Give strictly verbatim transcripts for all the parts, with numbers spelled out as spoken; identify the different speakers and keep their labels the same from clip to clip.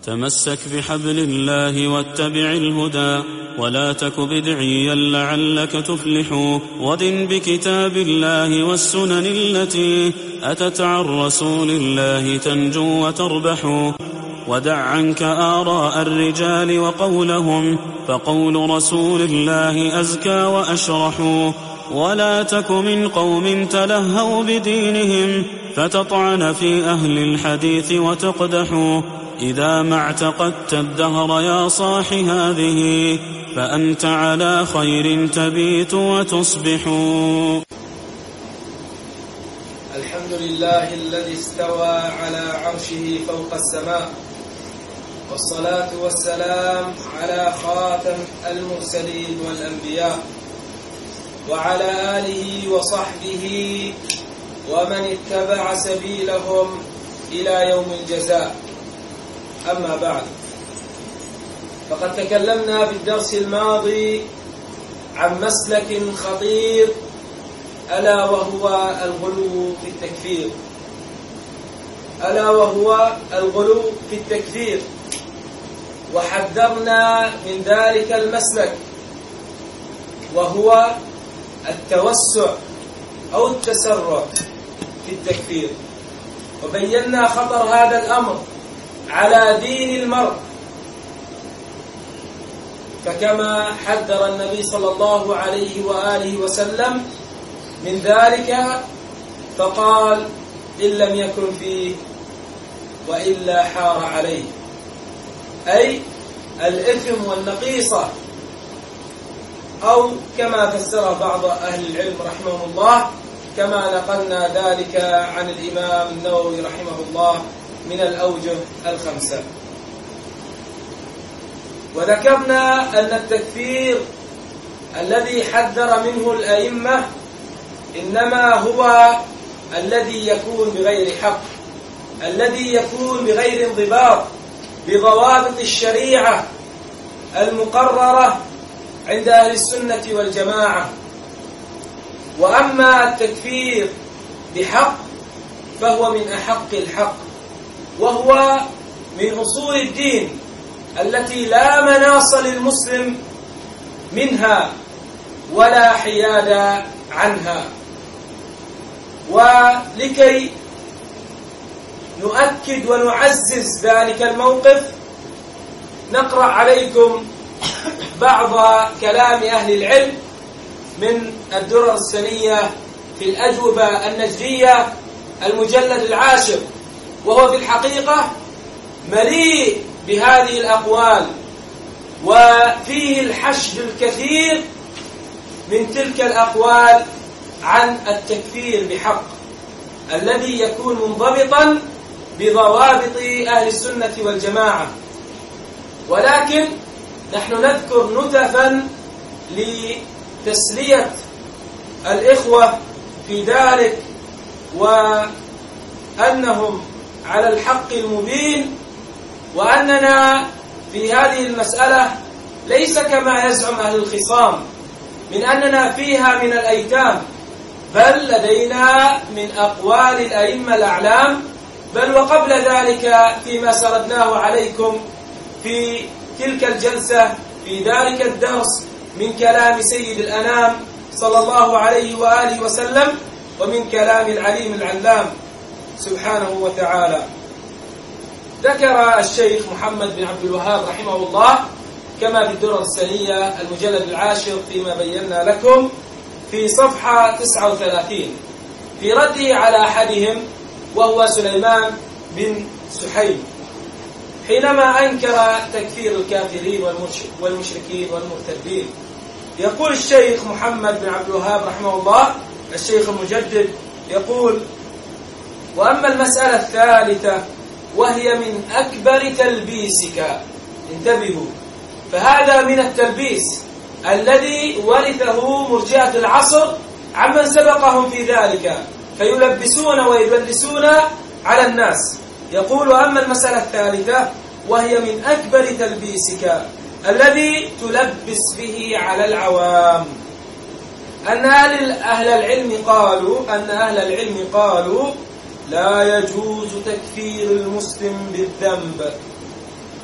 Speaker 1: تمسك بحبل الله واتبع الهدى ولا تك بدعيا لعلك تفلح، ودن بكتاب الله والسنن التي أتت عن رسول الله تنجو وتربح، ودع عنك آراء الرجال وقولهم فقول رسول الله أزكى وأشرح، ولا تك من قوم تلهوا بدينهم فتطعن في أهل الحديث وتقدح، إذا ما اعتقدت الدهر يا صاح هذه فأنت على خير تبيت وتصبح.
Speaker 2: الحمد لله الذي استوى على عرشه فوق السماء، والصلاة والسلام على خاتم المرسلين والأنبياء وعلى آله وصحبه ومن اتبع سبيلهم إلى يوم الجزاء. أما بعد، فقد تكلمنا في الدرس الماضي عن مسلك خطير ألا وهو الغلو في التكفير ألا وهو الغلو في التكفير وحذرنا من ذلك المسلك، وهو التوسع أو التسرع في التكفير، وبينا خطر هذا الأمر على دين المرء. فكما حذر النبي صلى الله عليه وآله وسلم من ذلك فقال: إن لم يكن فيه وإلا حار عليه، أي الإثم والنقيصة، أو كما فسر بعض أهل العلم رحمه الله كما نقلنا ذلك عن الإمام النووي رحمه الله من الأوجه الخمسة. وذكرنا أن التكفير الذي حذر منه الأئمة إنما هو الذي يكون بغير حق، الذي يكون بغير انضباط بضوابط الشريعة المقررة عند أهل السنة والجماعة. وأما التكفير بحق فهو من أحق الحق، وهو من أصول الدين التي لا مناص للمسلم منها ولا حياد عنها. ولكي نؤكد ونعزز ذلك الموقف نقرأ عليكم بعض كلام أهل العلم من الدرر السنية في الأجوبة النجدية المجلد العاشر، وهو في الحقيقة مليء بهذه الأقوال، وفيه الحشد الكثير من تلك الأقوال عن التكفير بحق الذي يكون منضبطا بضوابط أهل السنة والجماعة. ولكن نحن نذكر نتفا لتسلية الإخوة في ذلك، وأنهم على الحق المبين، وأننا في هذه المسألة ليس كما يزعم أهل الخصام من أننا فيها من الأيتام، بل لدينا من أقوال الأئمة الأعلام، بل وقبل ذلك فيما سردناه عليكم في تلك الجلسة في ذلك الدرس من كلام سيد الأنام صلى الله عليه وآله وسلم، ومن كلام العليم العلام سبحانه وتعالى. ذكر الشيخ محمد بن عبد الوهاب رحمه الله كما في الدرر السنية المجلد العاشر فيما بينا لكم في صفحة تسعة وثلاثين في رده على أحدهم وهو سليمان بن سحيم حينما أنكر تكفير الكافرين والمشركين والمرتدين. يقول الشيخ محمد بن عبد الوهاب رحمه الله الشيخ المجدد يقول: وأما المسألة الثالثة وهي من أكبر تلبيسك، انتبهوا، فهذا من التلبيس الذي ورثه مرجئة العصر عمن سبقهم في ذلك، فيلبسون ويدلسون على الناس. يقول: وأما المسألة الثالثة وهي من أكبر تلبيسك الذي تلبس به على العوام، أن أهل العلم قالوا أن أهل العلم قالوا لا يجوز تكفير المسلم بالذنب،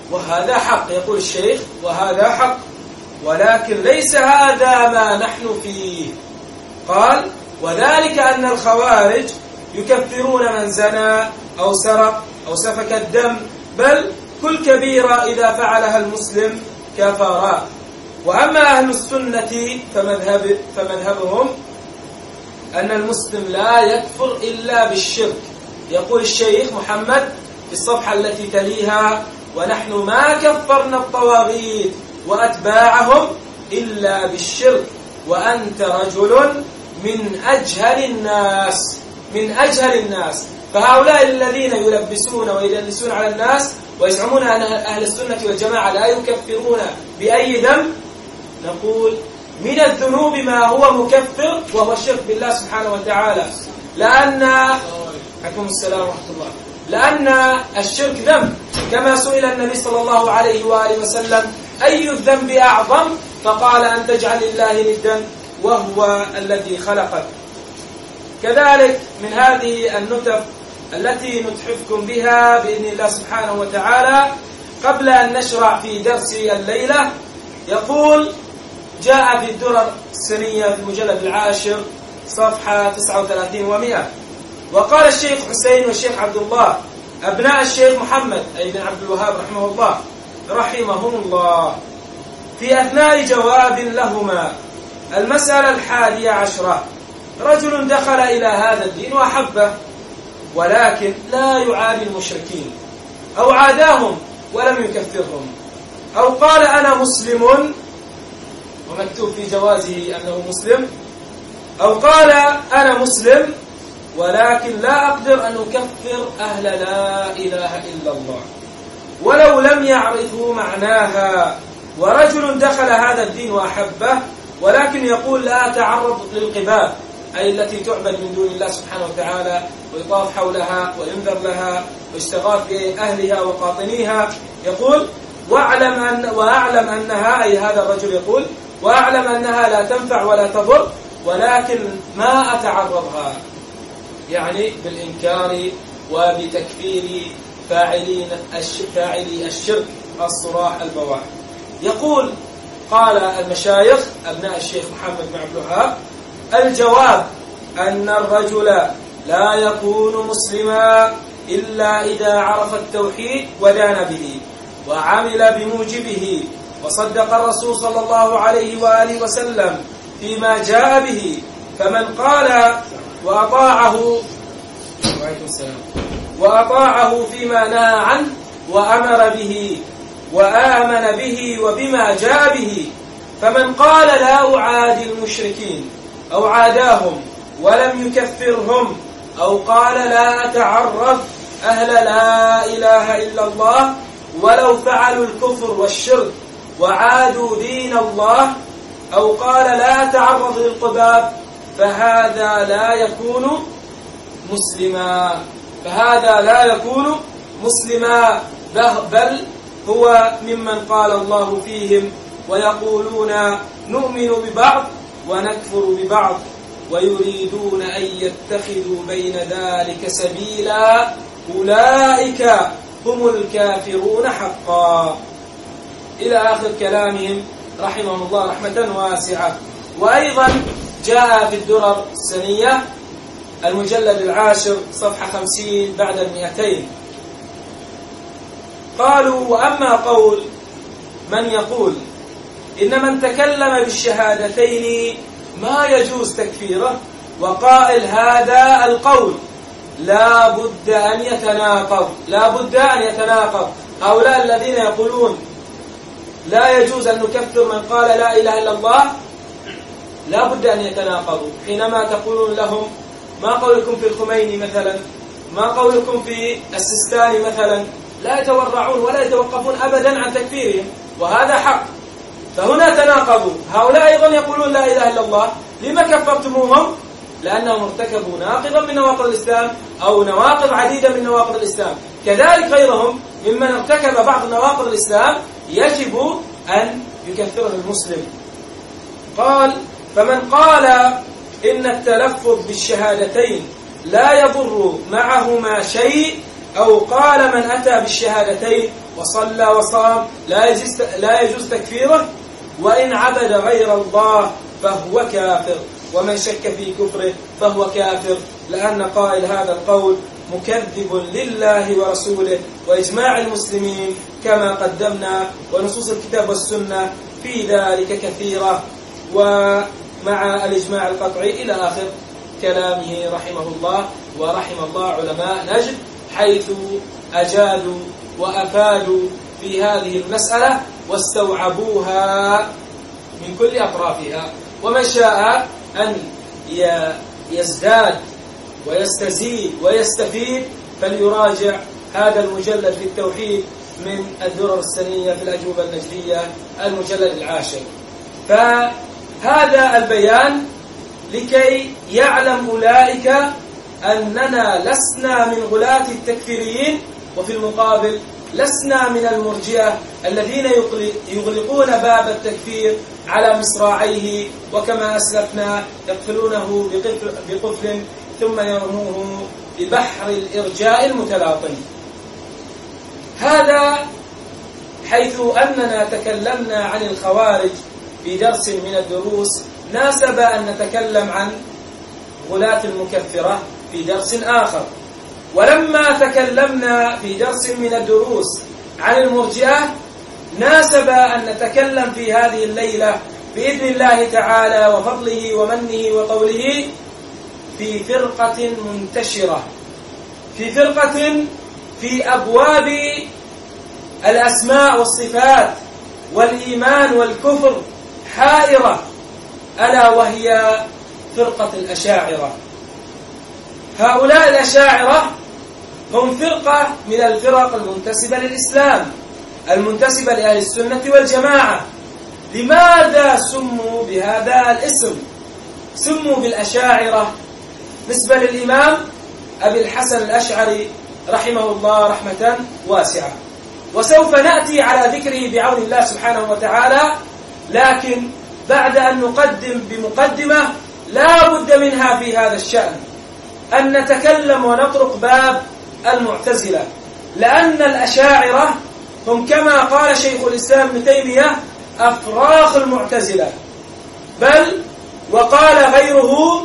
Speaker 2: وهذا حق، يقول الشيخ وهذا حق، ولكن ليس هذا ما نحن فيه. قال وذلك أن الخوارج يكفرون من زنى أو سرق أو سفك الدم، بل كل كبيرة إذا فعلها المسلم كفر. وأما أهل السنة فمذهب فمذهبهم أن المسلم لا يكفر إلا بالشرك. يقول الشيخ محمد في الصفحة التي تليها: ونحن ما كفرنا الطواغيت وأتباعهم إلا بالشرك، وأنت رجل من أجهل الناس من أجهل الناس. فهؤلاء الذين يلبسون ويدلسون على الناس ويزعمون أن أهل السنة والجماعة لا يكفرون بأي ذنب، نقول من الذنوب ما هو مكفر وهو الشرك بالله سبحانه وتعالى، لأن عليكم السلام ورحمة الله لأن الشرك ذنب، كما سئل النبي صلى الله عليه وآله وسلم: أي الذنب أعظم؟ فقال: أن تجعل لله ندا وهو الذي خلقك. كذلك من هذه النتف التي نتحفكم بها بإذن الله سبحانه وتعالى قبل أن نشرع في درس الليلة، يقول: جاء في الدرر السنية في المجلد العاشر صفحة تسعة وثلاثين ومئة، وقال الشيخ حسين والشيخ عبد الله أبناء الشيخ محمد أي بن عبد الوهاب رحمه الله رحمهم الله في أثناء جواب لهما: المسألة الحادية عشرة، رجل دخل إلى هذا الدين وأحبه، ولكن لا يعادي المشركين، أو عاداهم ولم يكفرهم، أو قال أنا مسلم ومكتوب في جوازه أنه مسلم، أو قال أنا مسلم ولكن لا أقدر أن أكفر أهل لا إله إلا الله ولو لم يعرفوا معناها. ورجل دخل هذا الدين وأحبه، ولكن يقول لا أتعرض للقباب أي التي تعبد من دون الله سبحانه وتعالى، ويطاف حولها وينذر لها ويستغاث بأهلها وقاطنيها. يقول: وأعلم أن وأعلم أنها أي هذا الرجل يقول: وأعلم أنها لا تنفع ولا تضر، ولكن ما أتعرضها، يعني بالإنكار وبتكفير فاعلين فاعلي الشرك الصراح البواح. يقول: قال المشايخ أبناء الشيخ محمد بن عبد الوهاب: الجواب أن الرجل لا يكون مسلما إلا إذا عرف التوحيد ودان به وعمل بموجبه وصدق الرسول صلى الله عليه وآله وسلم فيما جاء به، فمن قال وأطاعه وأطاعه فيما نهى عنه وأمر به وآمن به وبما جاء به، فمن قال لا أعادي المشركين أو عاداهم ولم يكفرهم، أو قال لا أتعرف أهل لا إله إلا الله ولو فعلوا الكفر والشرك وعادوا دين الله، أو قال لا أتعرض للقباب، فهذا لا يكون مسلما فهذا لا يكون مسلما بل هو ممن قال الله فيهم: ويقولون نؤمن ببعض ونكفر ببعض ويريدون أن يتخذوا بين ذلك سبيلا أولئك هم الكافرون حقا، إلى آخر كلامهم رحمهم الله رحمة واسعة. وأيضا جاء في الدرر السنية المجلد العاشر صفحة خمسين بعد المئتين، قالوا: وأما قول من يقول إن من تكلم بالشهادتين ما يجوز تكفيره، وقائل هذا القول لا بد أن يتناقض لا بد أن يتناقض هؤلاء الذين يقولون لا يجوز أن نكفر من قال لا إله إلا الله لا بد أن يتناقضوا، حينما تقولون لهم: ما قولكم في الخميني مثلا، ما قولكم في السيستاني مثلا، لا يتورعون ولا يتوقفون أبدا عن تكفيرهم، وهذا حق. فهنا تناقضوا، هؤلاء أيضا يقولون لا إله إلا الله، لما كفرتموهم؟ لأنهم ارتكبوا ناقضا من نواقض الإسلام أو نواقض عديدة من نواقض الإسلام. كذلك غيرهم ممن ارتكب بعض نواقض الإسلام يجب أن يكفره المسلم. قال: فمن قال إن التلفظ بالشهادتين لا يضر معهما شيء أو قال من أتى بالشهادتين وصلى وصام لا يجوز لا يجوز تكفيره، وإن عبد غير الله فهو كافر، ومن شك في كفره فهو كافر، لأن قائل هذا القول مكذب لله ورسوله وإجماع المسلمين كما قدمنا، ونصوص الكتاب والسنة في ذلك كثيرة، ومع الإجماع القطعي إلى آخر كلامه رحمه الله. ورحم الله علماء نجد حيث أجادوا وأفادوا في هذه المسألة واستوعبوها من كل أطرافها. ومن شاء أن يزداد ويستزيد ويستفيد فليراجع هذا المجلد في التوحيد من الدرر السنية في الأجوبة النجدية المجلد العاشر. فهذا البيان لكي يعلم أولئك أننا لسنا من غلاة التكفيريين، وفي المقابل لسنا من المرجئة الذين يغلقون باب التكفير على مصراعيه، وكما أسلفنا يقفلونه بقفل ثم يرموه ببحر الإرجاء المتلاطم. هذا حيث أننا تكلمنا عن الخوارج في درس من الدروس، ناسب أن نتكلم عن غلاة المكفرة في درس آخر. ولما تكلمنا في درس من الدروس عن المرجئة، ناسب أن نتكلم في هذه الليلة بإذن الله تعالى وفضله ومنه وقوله في فرقة منتشرة، في فرقة في أبواب الأسماء والصفات والإيمان والكفر حائرة، ألا وهي فرقة الأشاعرة. هؤلاء الأشاعرة هم فرقة من الفرق المنتسبة للإسلام، المنتسبة لأهل السنة والجماعة. لماذا سموا بهذا الاسم؟ سموا بالأشاعرة نسبة للإمام أبي الحسن الأشعري رحمه الله رحمة واسعة، وسوف نأتي على ذكره بعون الله سبحانه وتعالى. لكن بعد أن نقدم بمقدمة لا بد منها في هذا الشأن، أن نتكلم ونطرق باب المعتزلة، لأن الأشاعرة هم كما قال شيخ الإسلام ابن تيمية أفراخ المعتزلة، بل وقال غيره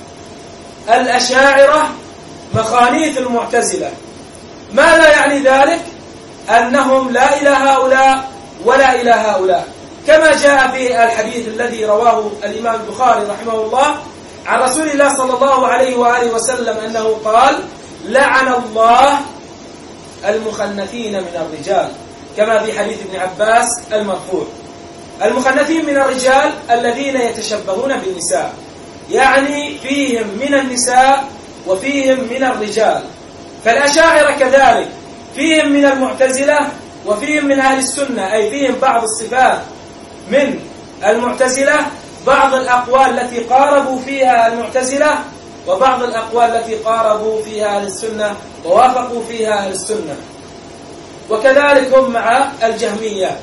Speaker 2: الأشاعرة مخانيث المعتزلة. ماذا يعني ذلك؟ أنهم لا إلى هؤلاء ولا إلى هؤلاء، كما جاء في الحديث الذي رواه الإمام البخاري رحمه الله عن رسول الله صلى الله عليه وآله وسلم أنه قال: لعن الله المخنثين من الرجال، كما في حديث ابن عباس المرفوع. المخنثين من الرجال الذين يتشبهون بالنساء، يعني فيهم من النساء وفيهم من الرجال. فالأشاعرة كذلك فيهم من المعتزلة وفيهم من أهل السنة، أي فيهم بعض الصفات من المعتزلة، بعض الأقوال التي قاربوا فيها المعتزلة، وبعض الأقوال التي قاربوا فيها أهل السنة ووافقوا فيها أهل السنة. وكذلك هم مع الجهمية.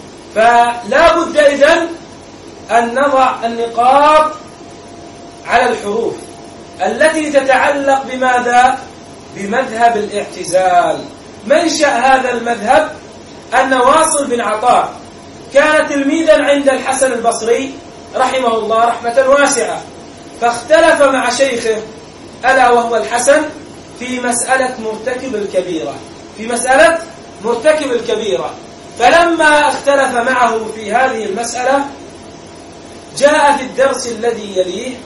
Speaker 2: فلا بد إذن أن نضع النقاط على الحروف التي تتعلق بماذا؟ بمذهب الاعتزال. منشأ هذا المذهب أن واصل بن عطاء كان تلميذا عند الحسن البصري رحمه الله رحمة واسعة، فاختلف مع شيخه ألا وهو الحسن في مسألة مرتكب الكبيرة، في مسألة مرتكب الكبيرة. فلما اختلف معه في هذه المسألة، جاء في الدرس الذي يليه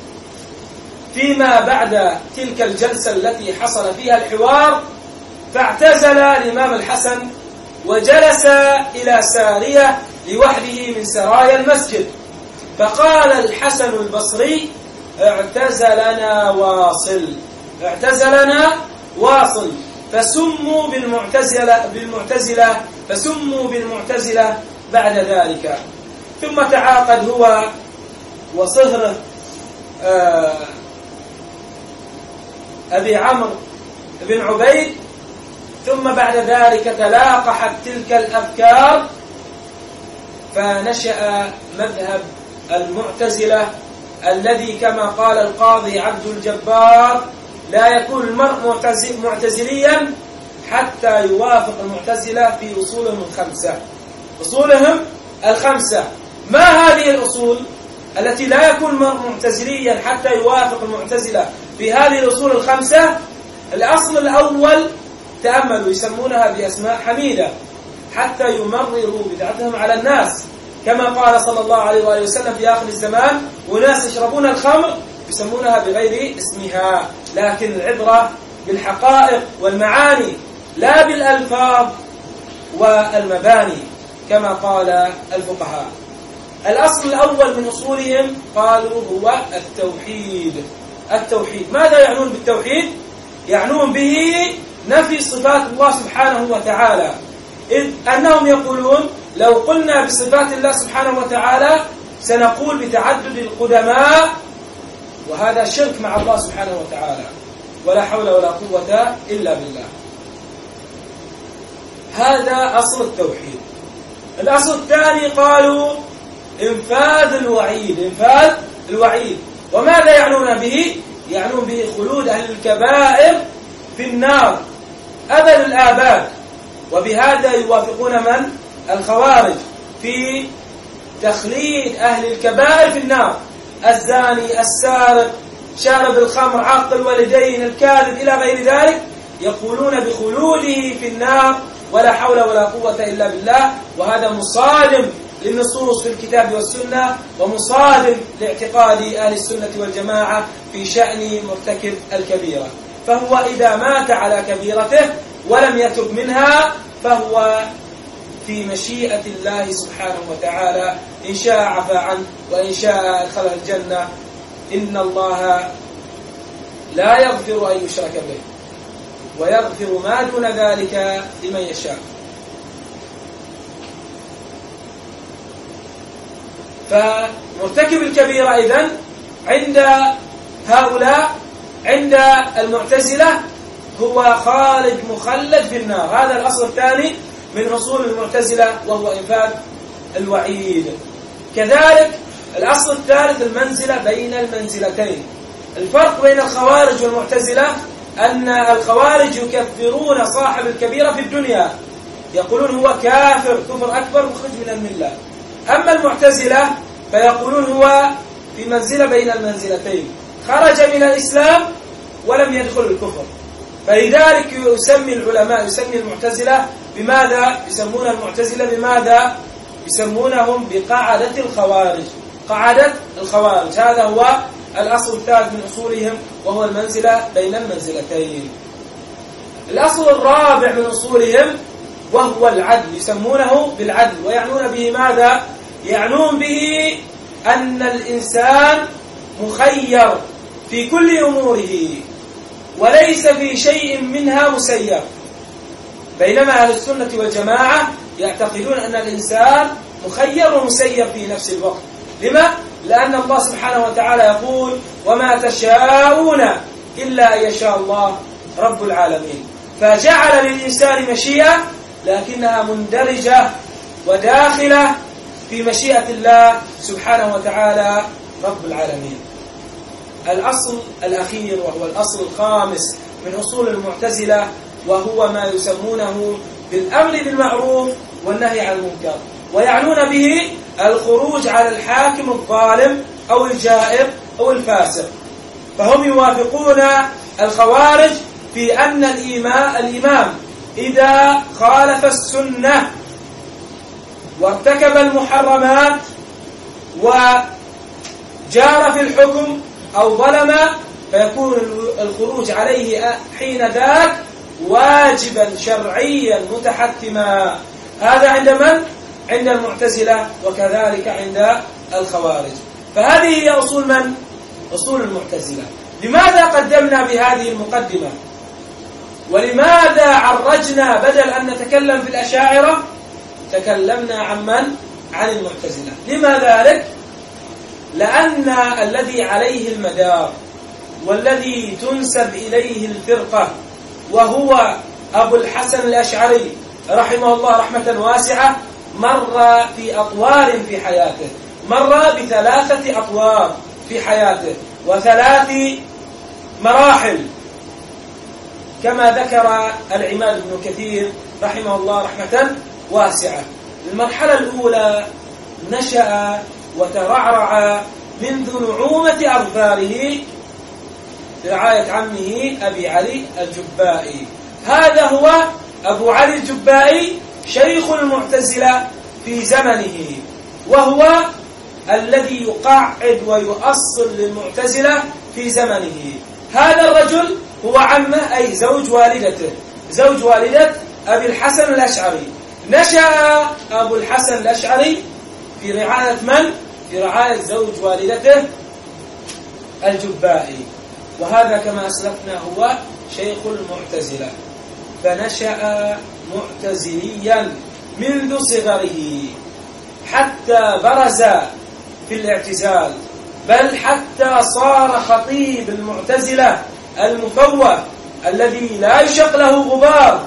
Speaker 2: فيما بعد تلك الجلسة التي حصل فيها الحوار، فاعتزل الإمام الحسن وجلس إلى سارية لوحده من سرايا المسجد. فقال الحسن البصري: اعتزلنا واصل، اعتزلنا واصل، فسموا بالمعتزلة بالمعتزلة فسموا بالمعتزلة بعد ذلك. ثم تعاقد هو وصهره آه أبي عمرو بن عبيد، ثم بعد ذلك تلاقحت تلك الأفكار فنشأ مذهب المعتزلة، الذي كما قال القاضي عبد الجبار: لا يكون المرء معتزليا حتى يوافق المعتزلة في أصولهم الخمسة. أصولهم الخمسة. ما هذه الأصول التي لا يكون معتزليا حتى يوافق المعتزلة في هذه الأصول الخمسة؟ الأصل الأول تأملوا يسمونها بأسماء حميدة حتى يمرروا بدعتهم على الناس، كما قال صلى الله عليه وآله وسلم في آخر الزمان وناس يشربون الخمر يسمونها بغير اسمها، لكن العبرة بالحقائق والمعاني لا بالألفاظ والمباني كما قال الفقهاء. الأصل الأول من أصولهم قالوا هو التوحيد. التوحيد ماذا يعنون بالتوحيد؟ يعنون به نفي صفات الله سبحانه وتعالى، إذ أنهم يقولون لو قلنا بصفات الله سبحانه وتعالى سنقول بتعدد القدماء، وهذا شرك مع الله سبحانه وتعالى، ولا حول ولا قوة إلا بالله. هذا أصل التوحيد. الأصل الثاني قالوا إنفاذ الوعيد. إنفاذ الوعيد وماذا يعنون به؟ يعنون به خلود أهل الكبائر في النار أبد الآباد، وبهذا يوافقون من؟ الخوارج في تخليد أهل الكبائر في النار، الزاني، السارق، شارب الخمر، عاق الوالدين، الكاذب إلى غير ذلك، يقولون بخلوده في النار ولا حول ولا قوة إلا بالله. وهذا مصادم للنصوص في الكتاب والسنة، ومصادم لاعتقاد أهل السنة والجماعة في شأن مرتكب الكبيرة. فهو إذا مات على كبيرته ولم يتب منها فهو في مشيئة الله سبحانه وتعالى، إن شاء عفى عنه وإن شاء أدخله الجنة. إن الله لا يغفر أن يشرك به ويغفر ما دون ذلك لمن يشاء. فمرتكب الكبيرة إذن عند هؤلاء، عند المعتزلة، هو خالد مخلد في النار. هذا الأصل الثاني من أصول المعتزلة وهو إنفاذ الوعيد. كذلك الأصل الثالث المنزلة بين المنزلتين. الفرق بين الخوارج والمعتزلة أن الخوارج يكفرون صاحب الكبيرة في الدنيا، يقولون هو كافر كفر أكبر مخرج من الملة. أما المعتزلة فيقولون هو في منزلة بين المنزلتين، خرج من الإسلام ولم يدخل الكفر. فلذلك يسمي العلماء يسمي المعتزلة بماذا؟ يسمون المعتزلة بماذا؟ يسمونهم بقاعدة الخوارج. قاعدة الخوارج هذا هو الأصل الثالث من أصولهم وهو المنزلة بين المنزلتين. الأصل الرابع من أصولهم وهو العدل، يسمونه بالعدل، ويعنون به ماذا؟ يعنون به أن الإنسان مخير في كل أموره وليس في شيء منها مسير، بينما أهل السنة والجماعة يعتقدون أن الإنسان مخير ومسير في نفس الوقت. لما؟ لأن الله سبحانه وتعالى يقول وما تشاءون إلا أن يشاء الله رب العالمين، فجعل للإنسان مشيئة لكنها مندرجة وداخلة في مشيئة الله سبحانه وتعالى رب العالمين. الأصل الأخير وهو الأصل الخامس من أصول المعتزلة وهو ما يسمونه بالأمر بالمعروف والنهي عن المنكر، ويعنون به الخروج على الحاكم الظالم أو الجائر أو الفاسق. فهم يوافقون الخوارج في أن الإمام إذا خالف السنة وارتكب المحرمات وجار في الحكم أو ظلم فيكون الخروج عليه حين ذاك واجبا شرعيا متحتما. هذا عند من؟ عند المعتزلة وكذلك عند الخوارج. فهذه هي أصول من؟ أصول المعتزلة. لماذا قدمنا بهذه المقدمة؟ ولماذا عرجنا بدل أن نتكلم في الأشاعرة تكلمنا عن من؟ عن المعتزلة. لما ذلك؟ لأن الذي عليه المدار والذي تنسب إليه الفرقة وهو أبو الحسن الأشعري رحمه الله رحمة واسعة مر في أطوار في حياته، مر بثلاثة أطوار في حياته وثلاث مراحل. كما ذكر العماد بن كثير رحمه الله رحمة واسعة. المرحلة الأولى نشأ وترعرع منذ نعومة أظفاره برعاية عمه أبي علي الجبائي. هذا هو أبو علي الجبائي شيخ المعتزلة في زمنه، وهو الذي يقعد ويؤصل للمعتزلة في زمنه. هذا الرجل هو عمه، أي زوج والدته، زوج والدة أبي الحسن الأشعري. نشأ أبو الحسن الأشعري في رعاية من؟ في رعاية زوج والدته الجبائي، وهذا كما أسلفنا هو شيخ المعتزلة. فنشأ معتزليا منذ صغره حتى برز في الاعتزال، بل حتى صار خطيب المعتزلة المفوه الذي لا يشق له غبار،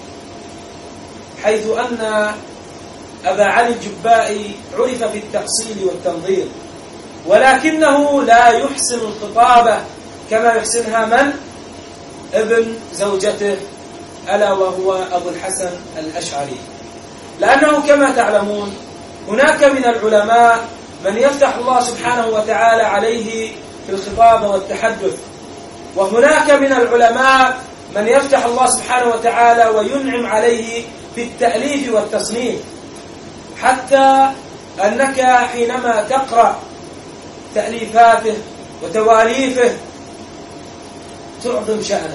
Speaker 2: حيث أن أبا علي الجبائي عرف في التأصيل والتنظير، ولكنه لا يحسن الخطابة كما يحسنها من؟ ابن زوجته، ألا وهو أبو الحسن الأشعري. لأنه كما تعلمون هناك من العلماء من يفتح الله سبحانه وتعالى عليه في الخطابة والتحدث، وهناك من العلماء من يفتح الله سبحانه وتعالى وينعم عليه في التأليف والتصنيف، حتى أنك حينما تقرأ تأليفاته وتواليفه تعظم شأنه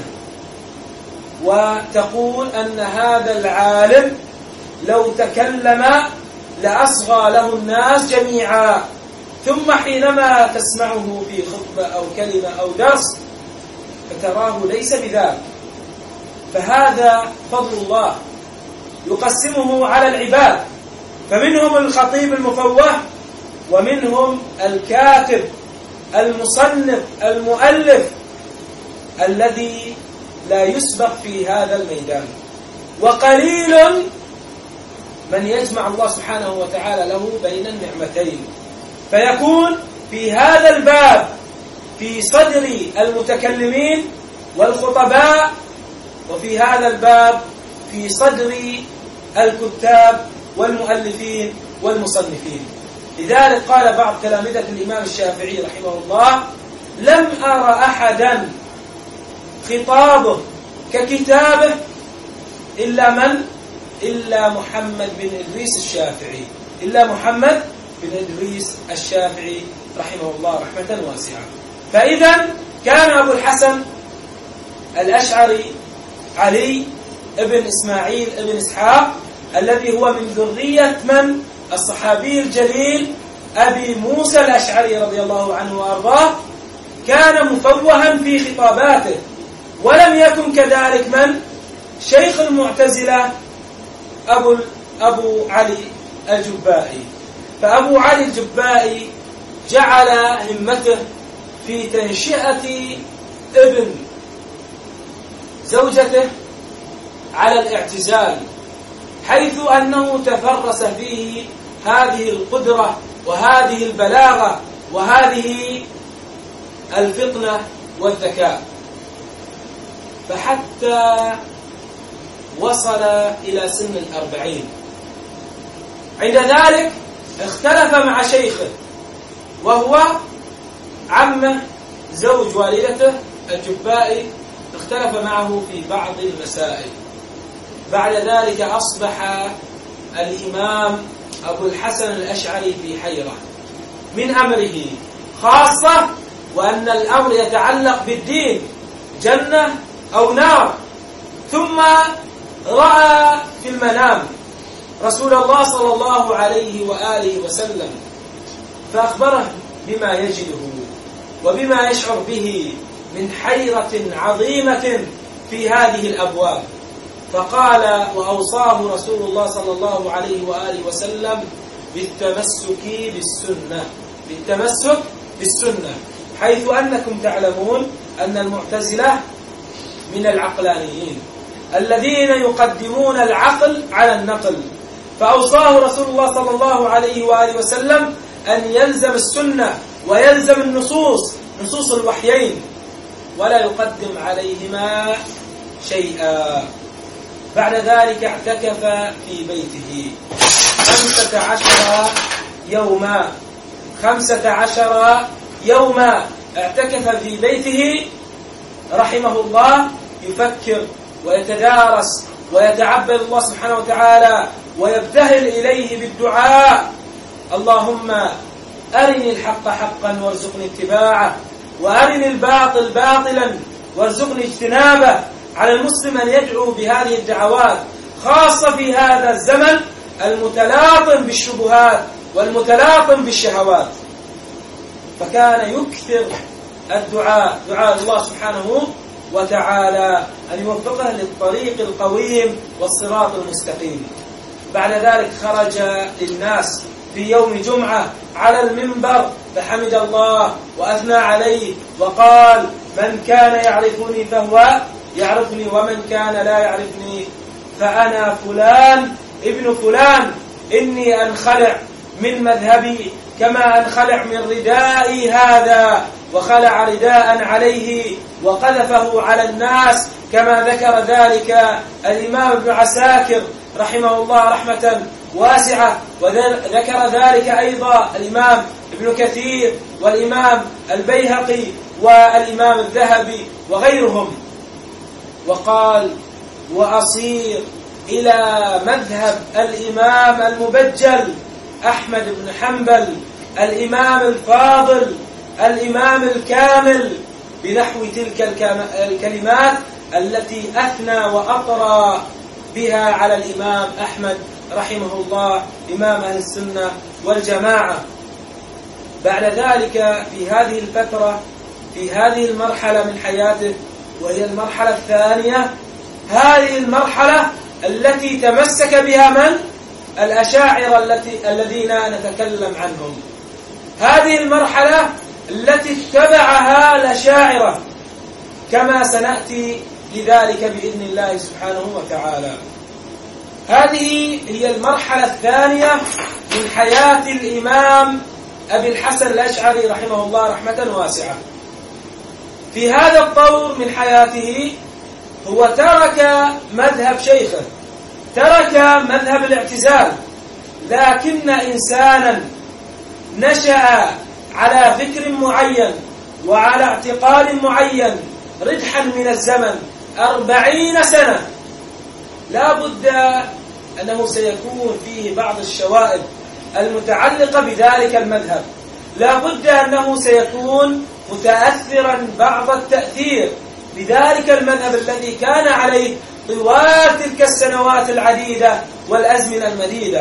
Speaker 2: وتقول أن هذا العالم لو تكلم لأصغى له الناس جميعا، ثم حينما تسمعه في خطبة أو كلمة أو درس فتراه ليس بذلك. فهذا فضل الله يقسمه على العباد، فمنهم الخطيب المفوه، ومنهم الكاتب المصنف المؤلف الذي لا يسبق في هذا الميدان، وقليل من يجمع الله سبحانه وتعالى له بين النعمتين، فيكون في هذا الباب في صدر المتكلمين والخطباء، وفي هذا الباب في صدر الكتاب والمؤلفين والمصنفين. لذلك قال بعض تلامذة الإمام الشافعي رحمه الله: لم أرى أحدا خطابه ككتابه إلا من؟ إلا محمد بن إدريس الشافعي، إلا محمد بن إدريس الشافعي رحمه الله رحمة واسعة. فإذا كان أبو الحسن الأشعري علي ابن إسماعيل ابن إسحاق الذي هو من ذرية من؟ الصحابي الجليل أبي موسى الأشعري رضي الله عنه وأرضاه، كان مفوها في خطاباته، ولم يكن كذلك من؟ شيخ المعتزلة أبو, أبو علي الجبائي. فأبو علي الجبائي جعل همته في تنشئة ابن زوجته على الاعتزال، حيث أنه تفرس فيه هذه القدرة وهذه البلاغة وهذه الفطنة والذكاء، فحتى وصل إلى سن الأربعين. عند ذلك اختلف مع شيخه وهو عمه زوج والدته الجبائي، اختلف معه في بعض المسائل. بعد ذلك أصبح الإمام أبو الحسن الأشعري في حيرة من أمره، خاصة وأن الأمر يتعلق بالدين، جنة أو نار. ثم رأى في المنام رسول الله صلى الله عليه وآله وسلم فأخبره بما يجده وبما يشعر به من حيرة عظيمة في هذه الأبواب، فقال وأوصاه رسول الله صلى الله عليه وآله وسلم بالتمسك بالسنة، بالتمسك بالسنة، حيث أنكم تعلمون أن المعتزلة من العقلانيين الذين يقدمون العقل على النقل، فأوصاه رسول الله صلى الله عليه وآله وسلم أن يلزم السنة ويلزم النصوص، نصوص الوحيين، ولا يقدم عليهما شيئا. بعد ذلك اعتكف في بيته خمسة عشر يوما خمسة عشر يوما اعتكف في بيته رحمه الله، يفكر ويتدارس ويتعبد الله سبحانه وتعالى ويبتهل إليه بالدعاء: اللهم أرني الحق حقا وارزقني اتباعه، وأرني الباطل باطلا وارزقني اجتنابه. على المسلم أن يدعو بهذه الدعوات، خاصة في هذا الزمن المتلاطم بالشبهات والمتلاطم بالشهوات. فكان يكثر الدعاء، دعاء الله سبحانه وتعالى أن يوفقه للطريق القويم والصراط المستقيم. بعد ذلك خرج للناس في يوم جمعة على المنبر فحمد الله وأثنى عليه وقال: من كان يعرفني فهو يعرفني، ومن كان لا يعرفني فأنا فلان ابن فلان، إني أنخلع من مذهبي كما أنخلع من ردائي هذا، وخلع رداء عليه وقذفه على الناس، كما ذكر ذلك الإمام ابن عساكر رحمه الله رحمة واسعة، وذكر ذلك أيضا الإمام ابن كثير والإمام البيهقي والإمام الذهبي وغيرهم. وقال: وأصير إلى مذهب الإمام المبجل أحمد بن حنبل، الإمام الفاضل، الإمام الكامل، بنحو تلك الكلمات التي أثنى وأطرى بها على الإمام أحمد رحمه الله إمام أهل السنة والجماعة. بعد ذلك في هذه الفترة، في هذه المرحلة من حياته، وهي المرحلة الثانية، هذه المرحلة التي تمسك بها من؟ الأشاعرة التي الذين نتكلم عنهم. هذه المرحلة التي اتبعها الأشاعرة، كما سنأتي لذلك بإذن الله سبحانه وتعالى. هذه هي المرحلة الثانية من حياة الإمام أبي الحسن الأشعري رحمه الله رحمة واسعة. في هذا الطور من حياته هو ترك مذهب شيخه، ترك مذهب الاعتزال، لكن إنسانا نشأ على فكر معين وعلى اعتقاد معين ردحا من الزمن أربعين سنة، لا بد أنه سيكون فيه بعض الشوائب المتعلقة بذلك المذهب، لا بد أنه سيكون متأثرا بعض التأثير بذلك المذهب الذي كان عليه طوال تلك السنوات العديدة والأزمنة المديدة.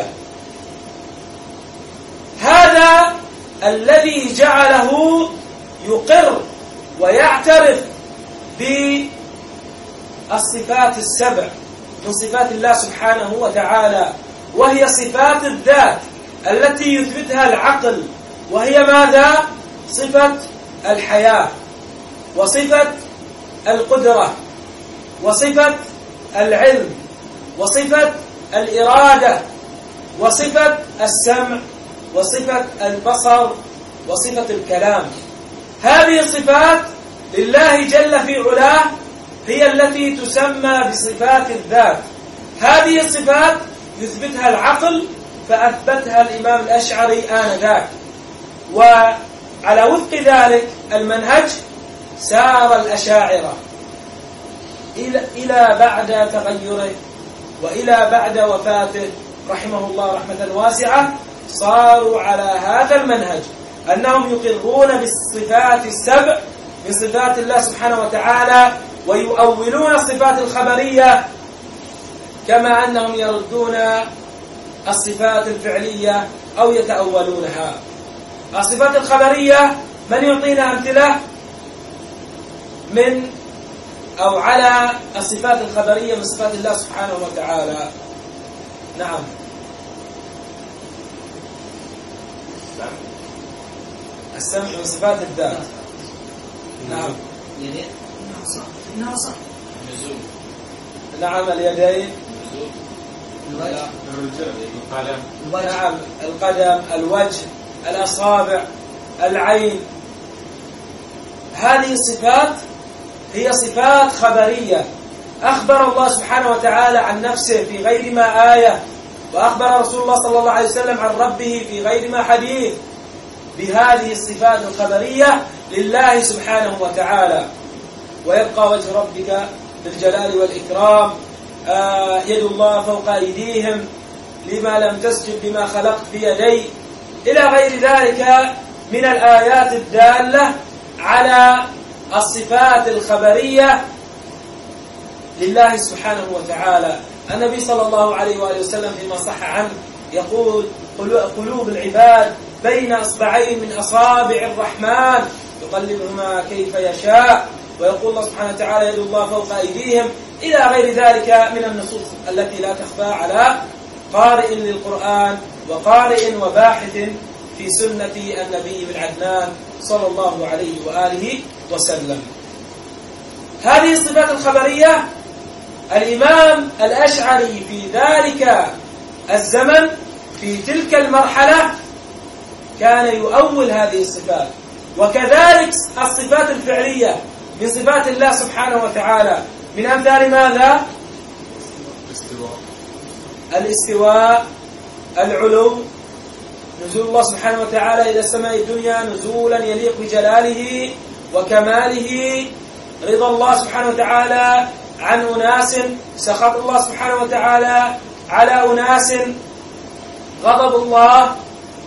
Speaker 2: هذا الذي جعله يقر ويعترف بالصفات السبع من صفات الله سبحانه وتعالى، وهي صفات الذات التي يثبتها العقل، وهي ماذا؟ صفة الحياة، وصفة القدرة، وصفة العلم، وصفة الإرادة، وصفة السمع، وصفة البصر، وصفة الكلام. هذه الصفات لله جل في علاه هي التي تسمى بصفات الذات. هذه الصفات يثبتها العقل، فأثبتها الإمام الأشعري آنذاك، وعلى وفق ذلك المنهج سار الأشاعرة إلى بعد تغيره وإلى بعد وفاته رحمه الله رحمة واسعة. صاروا على هذا المنهج أنهم يقرون بالصفات السبع من صفات الله سبحانه وتعالى، ويؤولون الصفات الخبرية كما أنهم يردون الصفات الفعلية أو يتأولونها. الصفات الخبرية من يعطينا أمثلة من أو على الصفات الخبرية من صفات الله سبحانه وتعالى؟ نعم. السمع من صفات الذات. نعم.
Speaker 3: اليدين. إنها صح.
Speaker 4: النزول.
Speaker 2: نعم اليدين.
Speaker 4: الوجه. القدم.
Speaker 2: نعم القدم، الوجه، الأصابع، العين. هذه الصفات هي صفات خبرية أخبر الله سبحانه وتعالى عن نفسه في غير ما آية، وأخبر رسول الله صلى الله عليه وسلم عن ربه في غير ما حديث بهذه الصفات الخبرية لله سبحانه وتعالى. ويبقى وجه ربك بالجلال والإكرام، آه يد الله فوق أيديهم لما لم تسجد بما خلقت بيدي، إلى غير ذلك من الآيات الدالة على الصفات الخبرية لله سبحانه وتعالى. النبي صلى الله عليه وآله وسلم فيما صح عنه يقول: قلوب العباد بين أصبعين من أصابع الرحمن يقلبهما كيف يشاء. ويقول الله سبحانه وتعالى: يد الله فوق أيديهم، إلى غير ذلك من النصوص التي لا تخفى على قارئ للقرآن وقارئ وباحث في سنة النبي بن عدنان صلى الله عليه وآله وسلم. هذه الصفات الخبرية الإمام الأشعري في ذلك الزمن في تلك المرحلة كان يؤول هذه الصفات، وكذلك الصفات الفعلية من صفات الله سبحانه وتعالى، من أمثال ماذا؟
Speaker 4: الاستواء،
Speaker 2: الاستواء، العلو، نزول الله سبحانه وتعالى إلى السماء الدنيا نزولا يليق بجلاله وكماله، رضا الله سبحانه وتعالى عن أناس، سخط الله سبحانه وتعالى على أناس، غضب الله،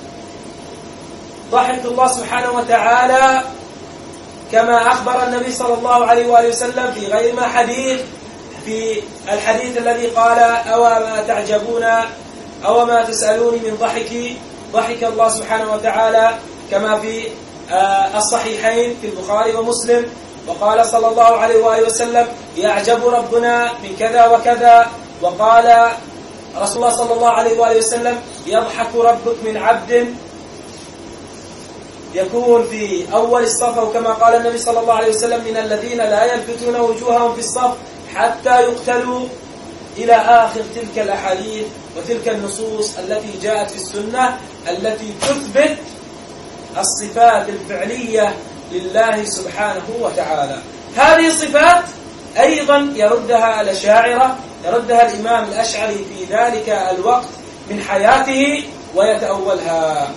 Speaker 2: ضحك الله سبحانه وتعالى كما أخبر النبي صلى الله عليه وآله وسلم في غير ما حديث، في الحديث الذي قال: أو ما تعجبون أو ما تسألون من ضحكي، ضحك الله سبحانه وتعالى كما في الصحيحين في البخاري ومسلم. وقال صلى الله عليه وآله وسلم: يعجب ربنا من كذا وكذا. وقال رسول الله صلى الله عليه وآله وسلم: يضحك ربك من عبد يكون في أول الصف، وكما قال النبي صلى الله عليه وسلم: من الذين لا يلفتون وجوههم في الصف حتى يقتلوا، إلى آخر تلك الأحاديث وتلك النصوص التي جاءت في السنة التي تثبت الصفات الفعلية لله سبحانه وتعالى. هذه الصفات أيضا يردها الأشاعرة، يردها الإمام الأشعري في ذلك الوقت من حياته ويتأولها،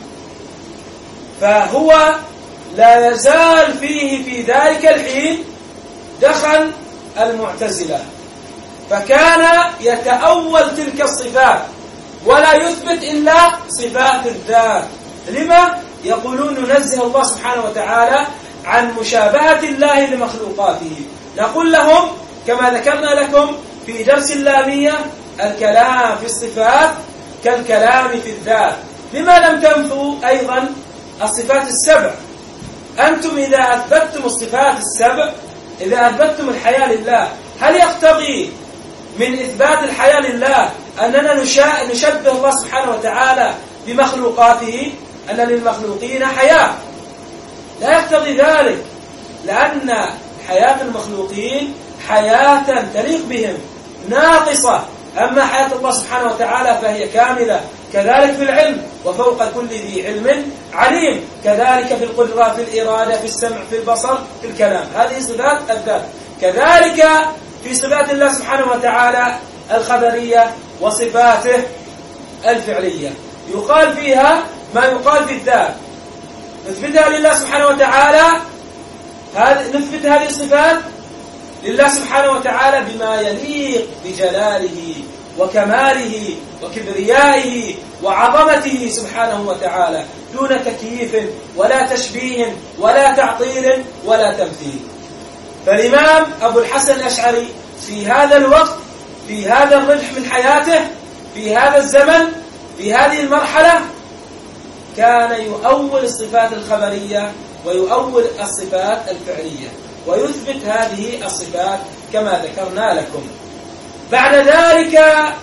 Speaker 2: فهو لا يزال فيه في ذلك الحين دخل المعتزلة، فكان يتأول تلك الصفات ولا يثبت إلا صفات الذات. لما؟ يقولون ننزه الله سبحانه وتعالى عن مشابهة الله لمخلوقاته. نقول لهم كما ذكرنا لكم في درس اللامية: الكلام في الصفات كالكلام في الذات. لما لم تنفوا أيضا الصفات السبع؟ أنتم إذا أثبتتم الصفات السبع، إذا أثبتتم الحياة لله، هل يقتضي من إثبات الحياة لله أننا نشبه الله سبحانه وتعالى بمخلوقاته، أن للمخلوقين حياة؟ لا يقتضي ذلك، لأن حياة المخلوقين حياة تليق بهم ناقصة، أما حياة الله سبحانه وتعالى فهي كاملة. كذلك في العلم: وفوق كل ذي علم عليم. كذلك في القدرة، في الإرادة، في السمع، في البصر، في الكلام. هذه صفات الذات. كذلك في صفات الله سبحانه وتعالى الخبرية وصفاته الفعلية، يقال فيها ما يقال في الذات، نثبتها لله سبحانه وتعالى، نثبت هذه الصفات لله سبحانه وتعالى بما يليق بجلاله وكماله وكبريائه وعظمته سبحانه وتعالى، دون تكييف ولا تشبيه ولا تعطيل ولا تمثيل. فالإمام أبو الحسن الأشعري في هذا الوقت، في هذا الربح من حياته، في هذا الزمن، في هذه المرحلة، كان يؤول الصفات الخبرية ويؤول الصفات الفعلية ويثبت هذه الصفات كما ذكرنا لكم. بعد ذلك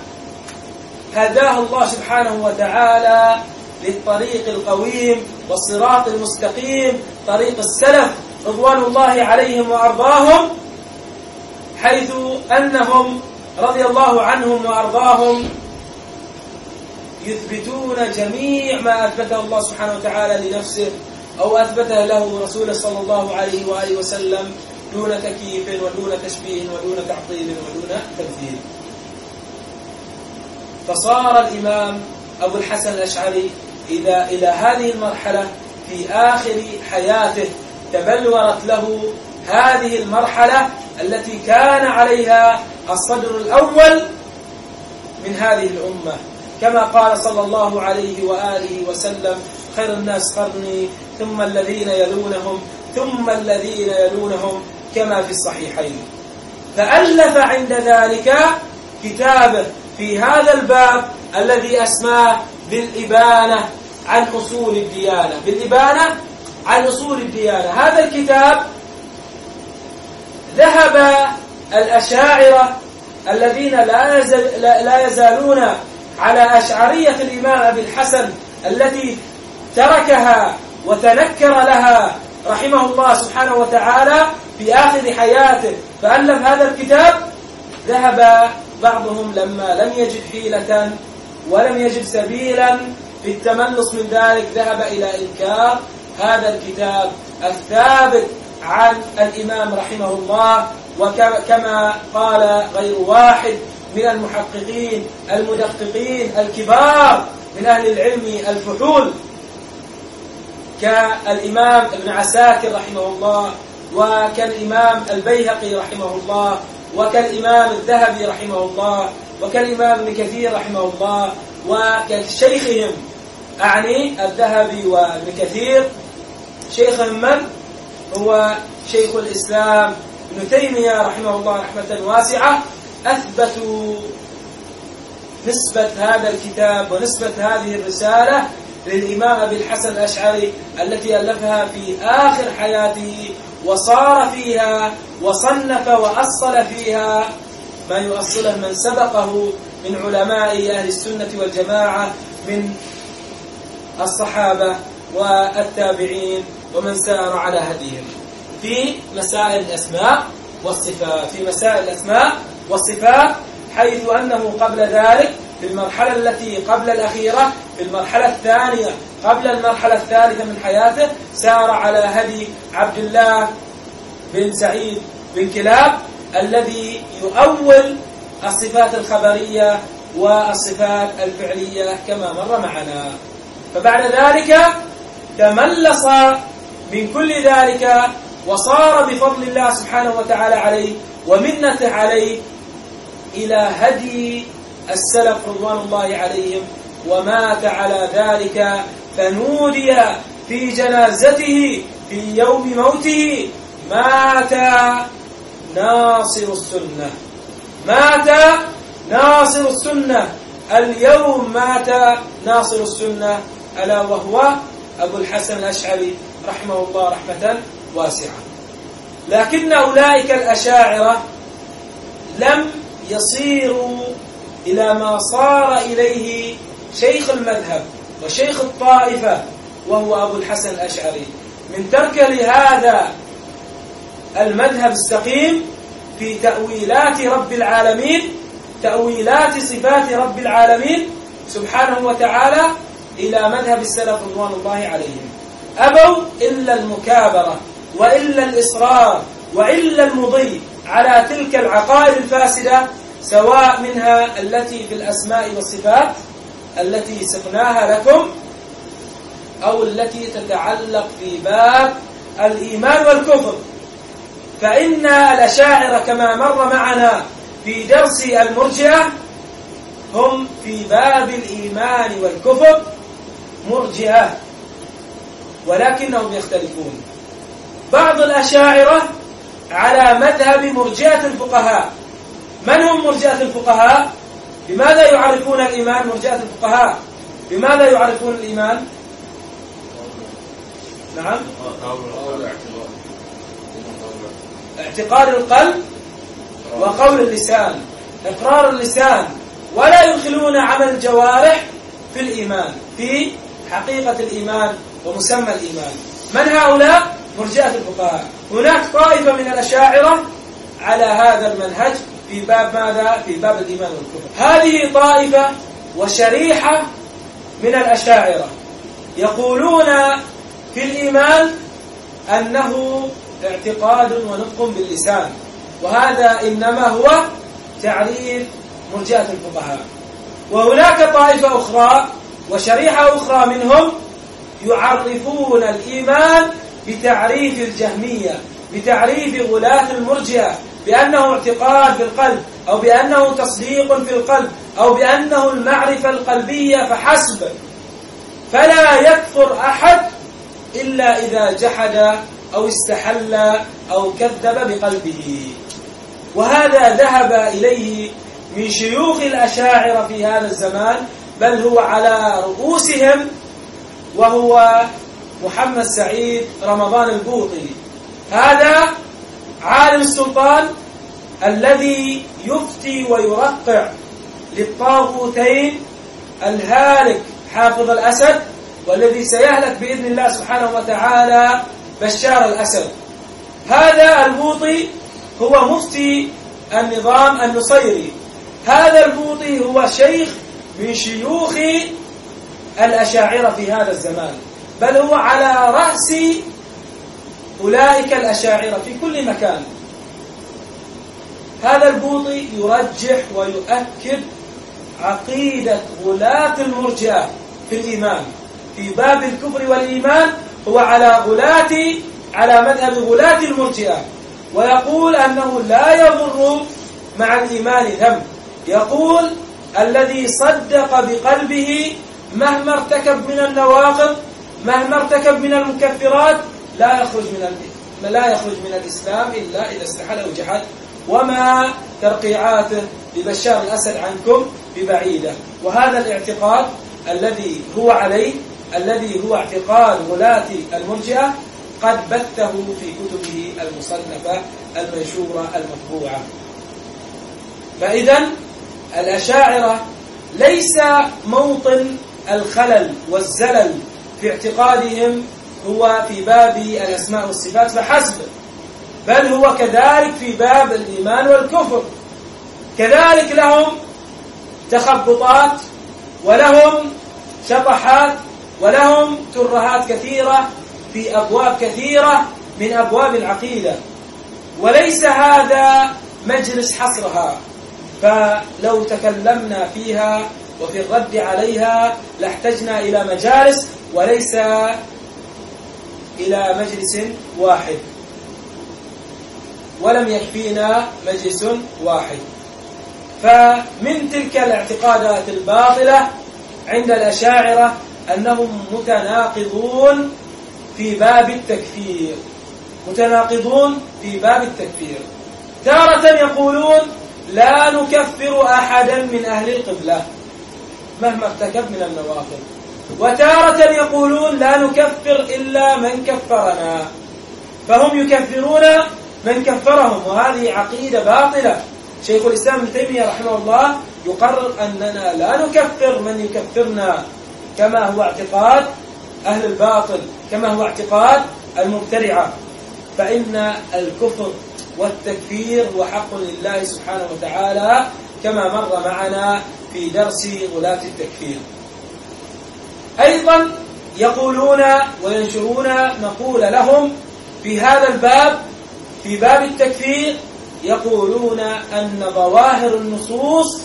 Speaker 2: هداه الله سبحانه وتعالى للطريق القويم والصراط المستقيم، طريق السلف رضوان الله عليهم وأرضاهم، حيث أنهم رضي الله عنهم وأرضاهم يثبتون جميع ما أثبته الله سبحانه وتعالى لنفسه أو أثبته له رسوله صلى الله عليه وآله وسلم دون تكييف ودون تشبيه ودون تعطيل ودون تمثيل. فصار الإمام أبو الحسن الأشعري إذا إلى هذه المرحلة في آخر حياته تبلورت له هذه المرحلة التي كان عليها الصدر الأول من هذه الأمة، كما قال صلى الله عليه وآله وسلم: خير الناس قرني ثم الذين يلونهم ثم الذين يلونهم، كما في الصحيحين. فألف عند ذلك كتابه في هذا الباب الذي أسماه بالإبانة عن أصول الديانة، بالإبانة عن أصول الديانة. هذا الكتاب ذهب الأشاعرة الذين لا, يزال لا يزالون على أشعرية الإمام أبي الحسن التي تركها وتنكر لها رحمه الله سبحانه وتعالى في آخر حياته فألف هذا الكتاب. ذهب بعضهم لما لم يجد حيلة ولم يجد سبيلا في التملص من ذلك ذهب إلى إنكار هذا الكتاب الثابت عن الإمام رحمه الله. وكما قال غير واحد من المحققين المدققين الكبار من أهل العلم الفحول كالإمام ابن عساكر رحمه الله، وكالإمام البيهقي رحمه الله، وكالإمام الذهبي رحمه الله، وكالإمام ابن كثير رحمه الله، وكشيخهم أعني الذهبي وابن كثير. شيخهم من؟ هو شيخ الإسلام ابن تيمية رحمه الله رحمة واسعة. أثبتوا نسبة هذا الكتاب ونسبة هذه الرسالة للإمام أبي الحسن الأشعري التي ألفها في آخر حياته، وصار فيها وصنف وأصل فيها ما يؤصله من سبقه من علماء أهل السنة والجماعة من الصحابة والتابعين ومن سار على هديهم في مسائل الأسماء والصفات في مسائل الأسماء والصفات حيث أنه قبل ذلك في المرحلة التي قبل الأخيرة في المرحلة الثانية قبل المرحلة الثالثة من حياته سار على هدي عبد الله بن سعيد بن كلاب الذي يؤول الصفات الخبرية والصفات الفعلية كما مر معنا. فبعد ذلك تملص من كل ذلك وصار بفضل الله سبحانه وتعالى عليه ومنته عليه إلى هدي السلف رضوان الله عليهم، ومات على ذلك فنودي في جنازته في يوم موته: مات ناصر السنة، مات ناصر السنة، اليوم مات ناصر السنة، ألا وهو أبو الحسن الأشعري رحمه الله رحمة واسعة. لكن أولئك الأشاعرة لم يصيروا إلى ما صار إليه شيخ المذهب وشيخ الطائفة وهو أبو الحسن الأشعري من ترك لهذا المذهب السقيم في تأويلات رب العالمين، تأويلات صفات رب العالمين سبحانه وتعالى، إلى مذهب السلف رضوان الله عليهم. أبوا إلا المكابرة وإلا الإصرار وإلا المضي على تلك العقائد الفاسدة، سواء منها التي في الأسماء والصفات التي سقناها لكم، أو التي تتعلق في باب الإيمان والكفر. فإن الأشاعرة كما مر معنا في درس المرجئة هم في باب الإيمان والكفر مرجئة، ولكنهم يختلفون. بعض الأشاعرة على مذهب مرجئة الفقهاء. من هم مرجئة الفقهاء؟ بماذا يعرفون الإيمان مرجئة الفقهاء؟ بماذا يعرفون الإيمان؟ نعم، اعتقاد القلب وقول اللسان، إقرار اللسان، ولا يدخلون عمل الجوارح في الإيمان، في حقيقة الإيمان ومسمى الإيمان. من هؤلاء؟ مرجئة الفقهاء. هناك طائفة من الأشاعرة على هذا المنهج في باب ماذا؟ في باب الإيمان والكفر. هذه طائفة وشريحة من الأشاعرة يقولون في الإيمان أنه اعتقاد ونطق باللسان، وهذا إنما هو تعريف مرجئة الفقهاء. وهناك طائفة أخرى وشريحة أخرى منهم يعرفون الإيمان بتعريف الجهمية، بتعريف غلاة المرجئة، بأنه اعتقاد بالقلب، أو بأنه تصديق في القلب، أو بأنه المعرفة القلبية فحسب، فلا يكفر أحد إلا إذا جحد أو استحل أو كذب بقلبه. وهذا ذهب إليه من شيوخ الأشاعرة في هذا الزمان، بل هو على رؤوسهم، وهو محمد سعيد رمضان البوطي. هذا عالم السلطان الذي يفتي ويرقع للطاغوتين، الهالك حافظ الأسد، والذي سيهلك بإذن الله سبحانه وتعالى بشار الأسد. هذا البوطي هو مفتي النظام النصيري. هذا البوطي هو شيخ من شيوخ الأشاعرة في هذا الزمان، بل هو على رأس أولئك الأشاعرة في كل مكان. هذا البوطي يرجح ويؤكد عقيدة غلاة المرجئة في الإيمان، في باب الكفر والإيمان هو على غلاة على مذهب غلاة المرجئة، ويقول أنه لا يضر مع الإيمان ذنب. يقول الذي صدق بقلبه مهما ارتكب من النواقض، مهما ارتكب من المكفرات، لا يخرج من لا يخرج من الإسلام إلا إذا استحل أو جحد. وما ترقيعاته لبشار الأسد عنكم ببعيدة. وهذا الاعتقاد الذي هو عليه، الذي هو اعتقاد غلاة المرجئة، قد بثه في كتبه المصنفة المنشورة المطبوعة. فإذا الأشاعرة ليس موطن الخلل والزلل في اعتقادهم هو في باب الأسماء والصفات فحسب، بل هو كذلك في باب الإيمان والكفر. كذلك لهم تخبطات ولهم شطحات ولهم ترهات كثيرة في أبواب كثيرة من أبواب العقيدة، وليس هذا مجلس حصرها، فلو تكلمنا فيها وفي الرد عليها لاحتجنا إلى مجالس وليس إلى مجلس واحد، ولم يكفينا مجلس واحد. فمن تلك الاعتقادات الباطلة عند الأشاعرة أنهم متناقضون في باب التكفير، متناقضون في باب التكفير. تارة يقولون لا نكفر أحدا من أهل القبلة مهما ارتكب من النوافل، وتارة يقولون لا نكفر إلا من كفرنا، فهم يكفرون من كفرهم، وهذه عقيدة باطلة. شيخ الإسلام ابن تيمية رحمه الله يقرر أننا لا نكفر من يكفرنا، كما هو اعتقاد أهل الباطل، كما هو اعتقاد المبتدعة. فإن الكفر والتكفير هو حق لله سبحانه وتعالى، كما مر معنا في درس غلاة التكفير. أيضا يقولون وينشرون نقول لهم في هذا الباب، في باب التكفير، يقولون أن ظواهر النصوص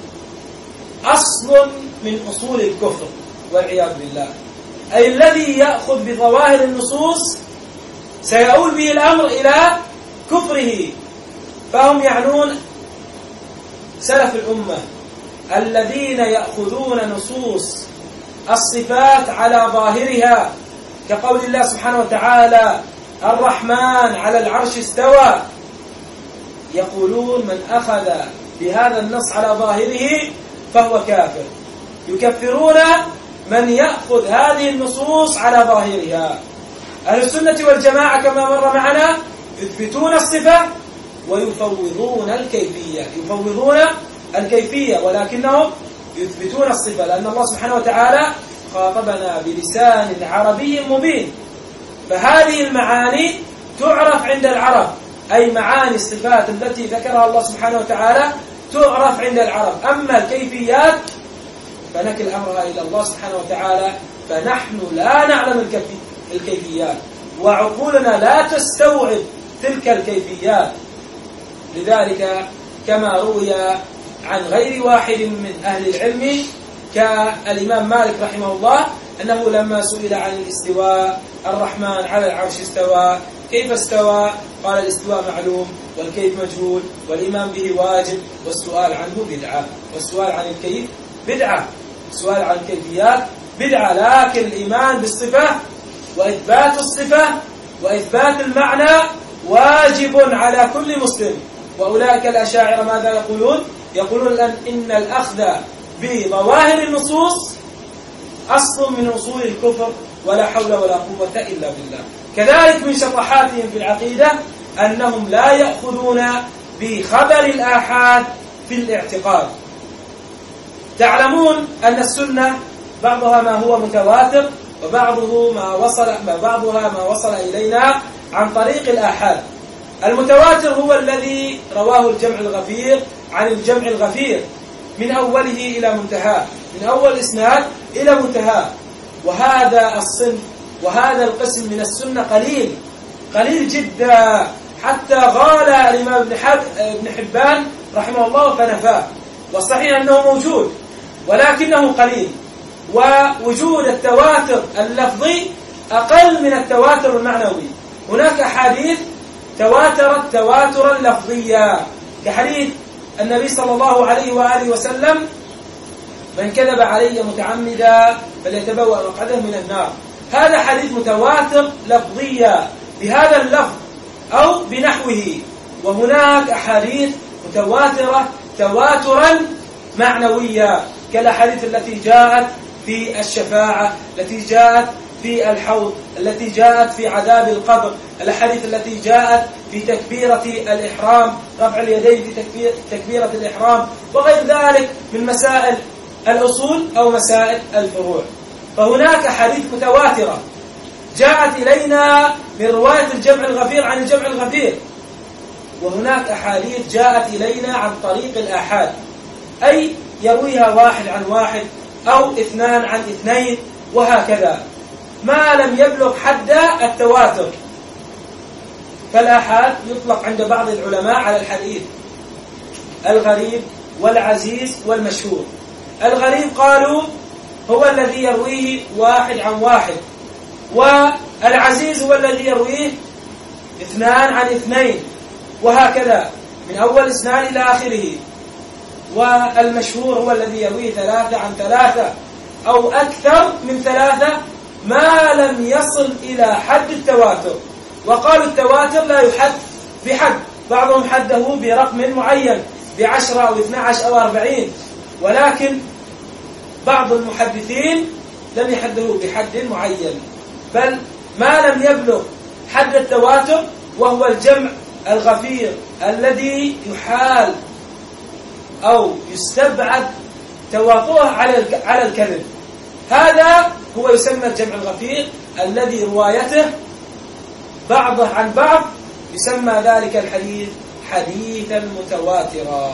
Speaker 2: أصل من أصول الكفر والعياذ بالله، أي الذي يأخذ بظواهر النصوص سيؤول به الأمر إلى كفره. فهم يعنون سلف الأمة الذين يأخذون نصوص الصفات على ظاهرها، كقول الله سبحانه وتعالى الرحمن على العرش استوى، يقولون من أخذ بهذا النص على ظاهره فهو كافر. يكفرون من يأخذ هذه النصوص على ظاهرها. أهل السنة والجماعة كما مر معنا يثبتون الصفة ويفوضون الكيفية، يفوضون الكيفية ولكنهم يثبتون الصفة، لأن الله سبحانه وتعالى خاطبنا بلسان عربي مبين. فهذه المعاني تعرف عند العرب، أي معاني الصفات التي ذكرها الله سبحانه وتعالى تعرف عند العرب. أما الكيفيات فنكل أمرها إلى الله سبحانه وتعالى، فنحن لا نعلم الكيفيات، وعقولنا لا تستوعب تلك الكيفيات. لذلك كما روي عن غير واحد من أهل العلم كالإمام مالك رحمه الله أنه لما سئل عن الاستواء الرحمن على العرش استوى، كيف استوى؟ قال الاستواء معلوم والكيف مجهول والإيمان به واجب والسؤال عنه بدعة، والسؤال عن الكيف بدعة، السؤال عن الكيفيات بدعة. لكن الإيمان بالصفة وإثبات الصفة وإثبات المعنى واجب على كل مسلم. وأولئك الأشاعرة ماذا يقولون؟ يقولون إن الأخذ بظواهر النصوص أصل من أصول الكفر ولا حول ولا قوة إلا بالله. كذلك من شطحاتهم في العقيدة أنهم لا يأخذون بخبر الآحاد في الاعتقاد. تعلمون أن السنة بعضها ما هو متواتر وبعضه ما وصل بعضها ما وصل إلينا عن طريق الآحاد. المتواتر هو الذي رواه الجمع الغفير عن الجمع الغفير من أوله إلى منتهاه، من أول إسناد إلى منتهاه. وهذا الصنف وهذا القسم من السنة قليل قليل جدا، حتى غال الإمام ابن حبان رحمه الله فنفاه. والصحيح أنه موجود ولكنه قليل، ووجود التواتر اللفظي أقل من التواتر المعنوي. هناك أحاديث تواترت تواترا لفظيا كحديث النبي صلى الله عليه وآله وسلم: من كذب علي متعمدا فليتبوأ مقعده من النار. هذا حديث متواتر لفظيا بهذا اللفظ أو بنحوه. وهناك أحاديث متواترة تواترا معنويا كالأحاديث التي جاءت في الشفاعة، التي جاءت في الحوض، التي جاءت في عذاب القبر، الأحاديث التي جاءت في تكبيرة الإحرام، رفع اليدين في تكبير تكبيرة الإحرام، وغير ذلك من مسائل الأصول أو مسائل الفروع. فهناك أحاديث متواترة جاءت إلينا من رواية الجمع الغفير عن الجمع الغفير، وهناك أحاديث جاءت إلينا عن طريق الآحاد، أي يرويها واحد عن واحد أو اثنان عن اثنين وهكذا، ما لم يبلغ حد التواتر. فالآحاد يطلق عند بعض العلماء على الحديث الغريب والعزيز والمشهور. الغريب قالوا هو الذي يرويه واحد عن واحد، والعزيز هو الذي يرويه اثنان عن اثنين وهكذا من أول اسناد إلى آخره. والمشهور هو الذي يرويه ثلاثة عن ثلاثة أو أكثر من ثلاثة ما لم يصل إلى حد التواتر. وقالوا التواتر لا يحد بحد، بعضهم حده برقم معين بعشرة أو اثنى عشر أو أربعين، ولكن بعض المحدثين لم يحده بحد معين، بل ما لم يبلغ حد التواتر، وهو الجمع الغفير الذي يحال أو يستبعد تواطؤه على الكذب. هذا هو يسمى الجمع الغفير الذي روايته بعضه عن بعض، يسمى ذلك الحديث حديثا متواترا.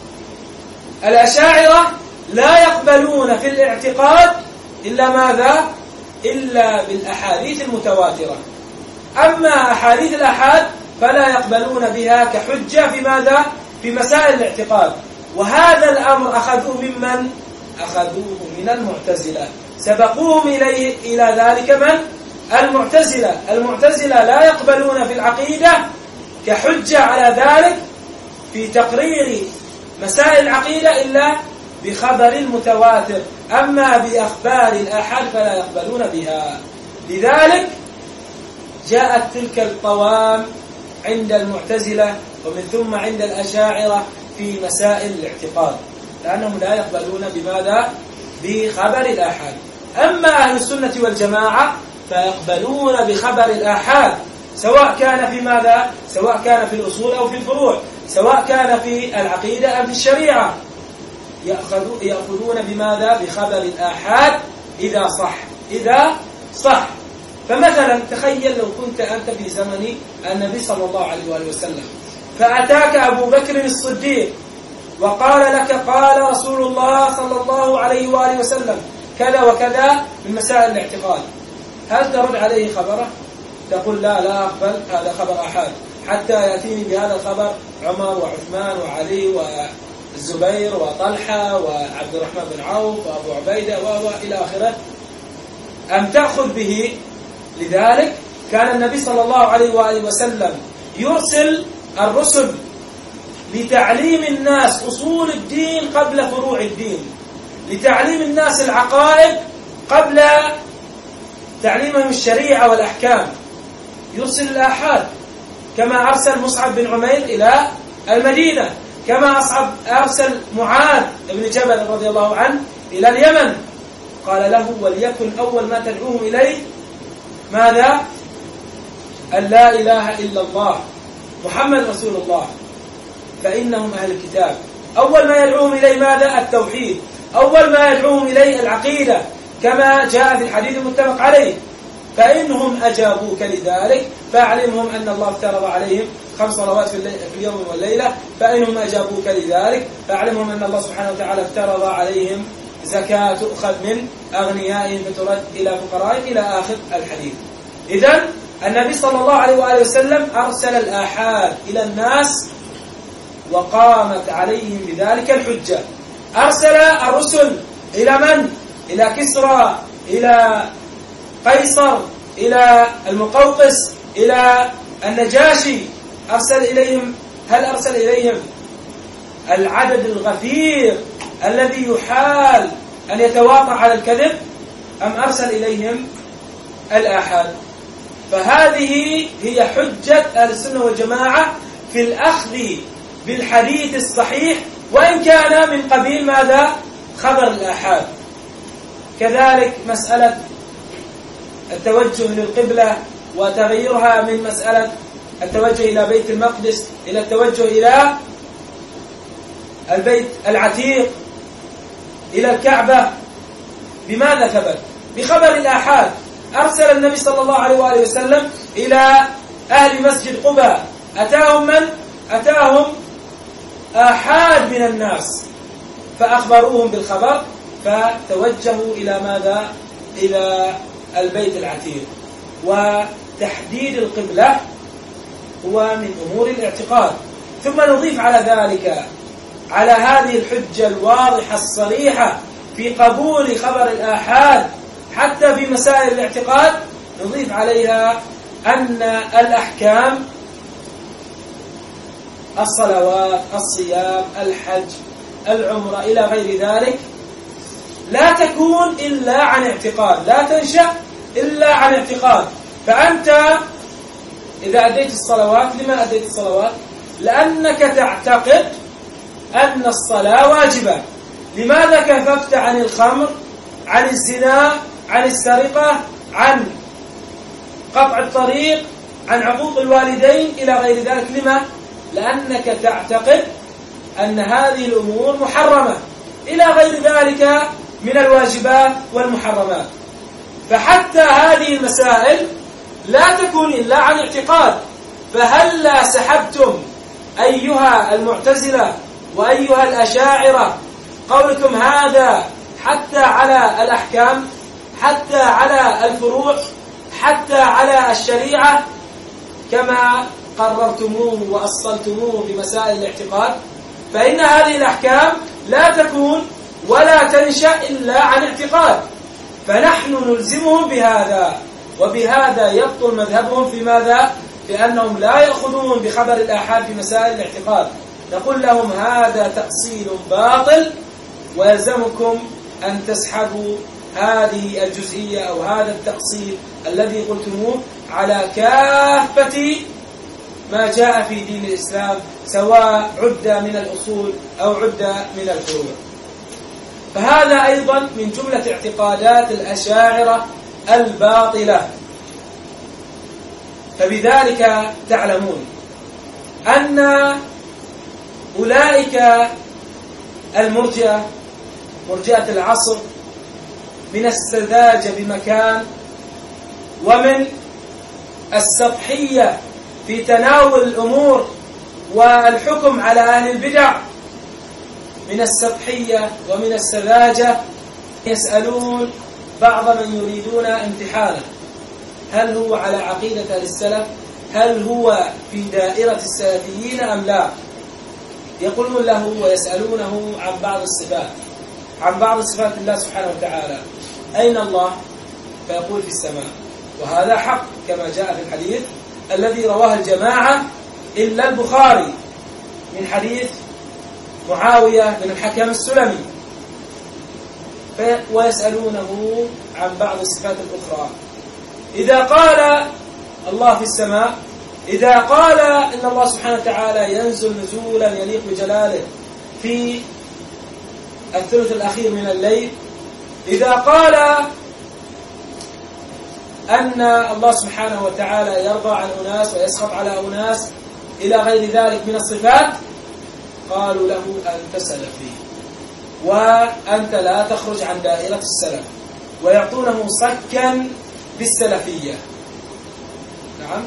Speaker 2: الأشاعرة لا يقبلون في الاعتقاد إلا ماذا؟ إلا بالأحاديث المتواترة. أما أحاديث الأحاد فلا يقبلون بها كحجة في ماذا؟ في مسائل الاعتقاد. وهذا الأمر أخذوه ممن؟ أخذوه من المعتزلة، سبقوهم إليه إلى ذلك من؟ المعتزلة. المعتزلة لا يقبلون في العقيدة كحجة على ذلك في تقرير مسائل العقيدة إلا بخبر المتواتر، أما بأخبار الآحاد فلا يقبلون بها. لذلك جاءت تلك القوام عند المعتزلة ومن ثم عند الأشاعرة في مسائل الاعتقاد، لأنهم لا يقبلون بماذا؟ بخبر الآحاد. أما أهل السنة والجماعة فيقبلون بخبر الآحاد، سواء كان في ماذا؟ سواء كان في الأصول أو في الفروع، سواء كان في العقيدة أو في الشريعة، يأخذون بماذا؟ بخبر الآحاد إذا صح إذا صح. فمثلا تخيل لو كنت أنت في زمن النبي صلى الله عليه وآله وسلم، فأتاك أبو بكر الصديق وقال لك قال رسول الله صلى الله عليه وآله وسلم كذا وكذا من مسائل الاعتقاد، هل ترد عليه خبره؟ تقول لا لا أقبل هذا خبر أحد حتى يأتيني بهذا الخبر عمر وعثمان وعلي والزبير وطلحة وعبد الرحمن بن عوف وأبو عبيدة وإلى آخره، أم تأخذ به. لذلك كان النبي صلى الله عليه وآله وسلم يرسل الرسل لتعليم الناس أصول الدين قبل فروع الدين، لتعليم الناس العقائد قبل تعليمهم الشريعة والأحكام. يرسل الآحاد كما أرسل مصعب بن عمير إلى المدينة، كما أصعب أرسل معاذ بن جبل رضي الله عنه إلى اليمن، قال له وليكن أول ما تدعوهم إليه ماذا؟ أن لا إله إلا الله محمد رسول الله، فإنهم أهل الكتاب. أول ما يدعوهم إليه ماذا؟ التوحيد. أول ما يدعوهم إليه العقيدة كما جاء في الحديث المتفق عليه، فإنهم أجابوك لذلك فأعلمهم أن الله افترض عليهم خمس صلوات في اليوم والليلة، فإنهم أجابوك لذلك فأعلمهم أن الله سبحانه وتعالى افترض عليهم زكاة تؤخذ من أغنيائهم فترد إلى فقرائهم إلى آخر الحديث. إذن النبي صلى الله عليه وآله وسلم أرسل الآحاد إلى الناس وقامت عليهم بذلك الحجة. أرسل الرسل إلى من؟ إلى كسرى، إلى قيصر، إلى المقوقس، إلى النجاشي. أرسل إليهم، هل أرسل إليهم العدد الغفير الذي يحال أن يتواطع على الكذب، أم أرسل إليهم الآحاد؟ فهذه هي حجة أهل السنة والجماعة في الأخذ بالحديث الصحيح وإن كان من قبيل ماذا؟ خبر الآحاد. كذلك مسألة التوجه للقبلة وتغييرها من مسألة التوجه إلى بيت المقدس إلى التوجه إلى البيت العتيق إلى الكعبة، بماذا ثبت؟ بخبر الآحاد. أرسل النبي صلى الله عليه وآله وسلم إلى أهل مسجد قباء، أتاهم من؟ أتاهم آحاد من الناس فأخبروهم بالخبر فتوجهوا إلى ماذا؟ إلى البيت العتيق. وتحديد القبلة هو من أمور الاعتقاد. ثم نضيف على ذلك، على هذه الحجة الواضحة الصريحة في قبول خبر الآحاد حتى في مسائل الاعتقاد، نضيف عليها أن الأحكام الصلوات، الصيام، الحج، العمرة إلى غير ذلك لا تكون إلا عن اعتقاد، لا تنشأ إلا عن اعتقاد. فأنت إذا أديت الصلوات، لما أديت الصلوات؟ لأنك تعتقد أن الصلاة واجبة. لماذا كففت عن الخمر، عن الزنا، عن السرقة، عن قطع الطريق، عن عقوق الوالدين إلى غير ذلك؟ لما؟ لأنك تعتقد أن هذه الأمور محرمة إلى غير ذلك من الواجبات والمحرمات. فحتى هذه المسائل لا تكون إلا عن اعتقاد. فهلا سحبتم أيها المعتزلة وأيها الأشاعرة قولكم هذا حتى على الأحكام، حتى على الفروع، حتى على الشريعة كما قررتموه وأصلتموه في مسائل الاعتقاد؟ فإن هذه الأحكام لا تكون ولا تنشأ إلا عن اعتقاد. فنحن نلزمهم بهذا، وبهذا يبطل مذهبهم في ماذا؟ لأنهم لا يأخذون بخبر الآحاد في مسائل الاعتقاد. نقول لهم هذا تأصيل باطل، ويلزمكم أن تسحبوا هذه الجزئية أو هذا التأصيل الذي قلتموه على كافة ما جاء في دين الإسلام، سواء عد من الأصول أو عد من الفروع. فهذا أيضا من جملة اعتقادات الأشاعرة الباطلة. فبذلك تعلمون أن أولئك المرجئة، مرجئة العصر، من السذاجة بمكان، ومن السطحية في تناول الأمور والحكم على أهل البدع، من السطحية ومن السذاجة. يسألون بعض من يريدون امتحانه هل هو على عقيدة أهل السلف؟ هل هو في دائرة السلفيين أم لا؟ يقولون له ويسألونه عن بعض الصفات عن بعض صفات الله سبحانه وتعالى. أين الله؟ فيقول في السماء، وهذا حق كما جاء في الحديث الذي رواه الجماعة إلا البخاري من حديث معاوية بن الحكم السلمي. ويسألونه عن بعض الصفات الأخرى. إذا قال الله في السماء، إذا قال إن الله سبحانه وتعالى ينزل نزولا يليق بجلاله في الثلث الأخير من الليل، إذا قال أن الله سبحانه وتعالى يرضى عن أناس ويسخط على أناس إلى غير ذلك من الصفات، قالوا له أنت سلفي وأنت لا تخرج عن دائرة السلف، ويعطونه صكا بالسلفية. نعم،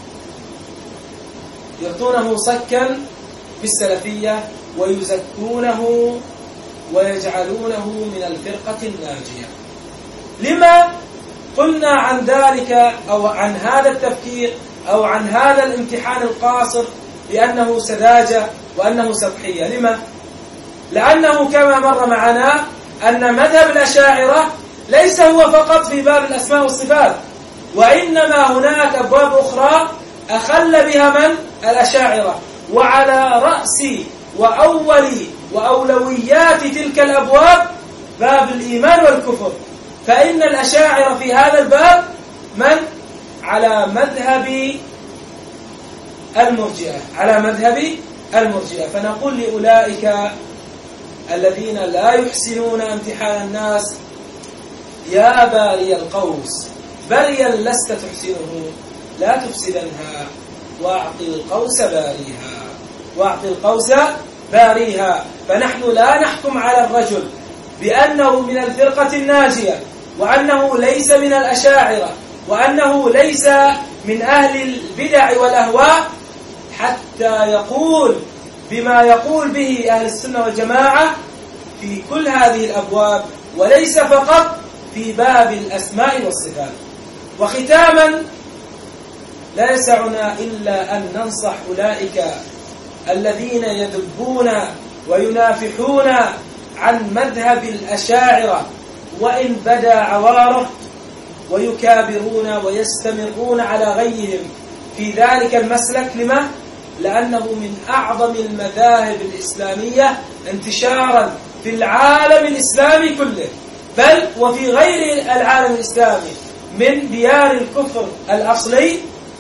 Speaker 2: يعطونه صكا بالسلفية ويزكونه ويجعلونه من الفرقة الناجية. لما قلنا عن ذلك أو عن هذا التفكير أو عن هذا الامتحان القاصر بأنه سذاجة وأنه سطحية؟ لما؟ لأنه كما مر معنا أن مذهب الأشاعرة ليس هو فقط في باب الأسماء والصفات، وإنما هناك أبواب أخرى أخل بها من؟ الأشاعرة. وعلى رأس وأول وأولويات تلك الأبواب باب الإيمان والكفر، فإن الأشاعرة في هذا الباب من؟ على مذهب المرجئة على مذهب المرجئة. فنقول لأولئك الذين لا يحسنون امتحان الناس: يا باري القوس بريا لست تحسنه لا تفسدنها واعطي القوس باريها واعطي القوس باريها. فنحن لا نحكم على الرجل بأنه من الفرقة الناجية، وأنه ليس من الأشاعرة، وأنه ليس من أهل البدع والأهواء، حتى يقول بما يقول به أهل السنة والجماعة في كل هذه الأبواب، وليس فقط في باب الأسماء والصفات. وختاما، لا يسعنا إلا أن ننصح أولئك الذين يدبون وينافحون عن مذهب الأشاعرة وإن بدا عواره، ويكابرون ويستمرون على غيهم في ذلك المسلك. لما؟ لأنه من أعظم المذاهب الإسلامية انتشارا في العالم الإسلامي كله، بل وفي غير العالم الإسلامي من ديار الكفر الأصلي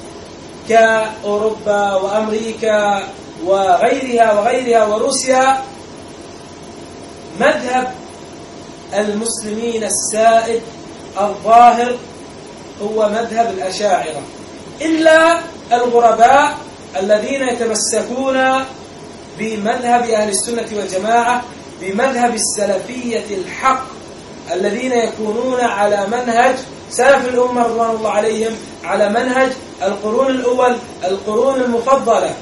Speaker 2: كأوروبا وأمريكا وغيرها وغيرها وروسيا. مذهب المسلمين السائد الظاهر هو مذهب الأشاعرة، إلا الغرباء الذين يتمسكون بمذهب أهل السنة والجماعة، بمذهب السلفية الحق، الذين يكونون على منهج سلف الأمة رضوان الله عليهم، على منهج القرون الأول، القرون المفضلة.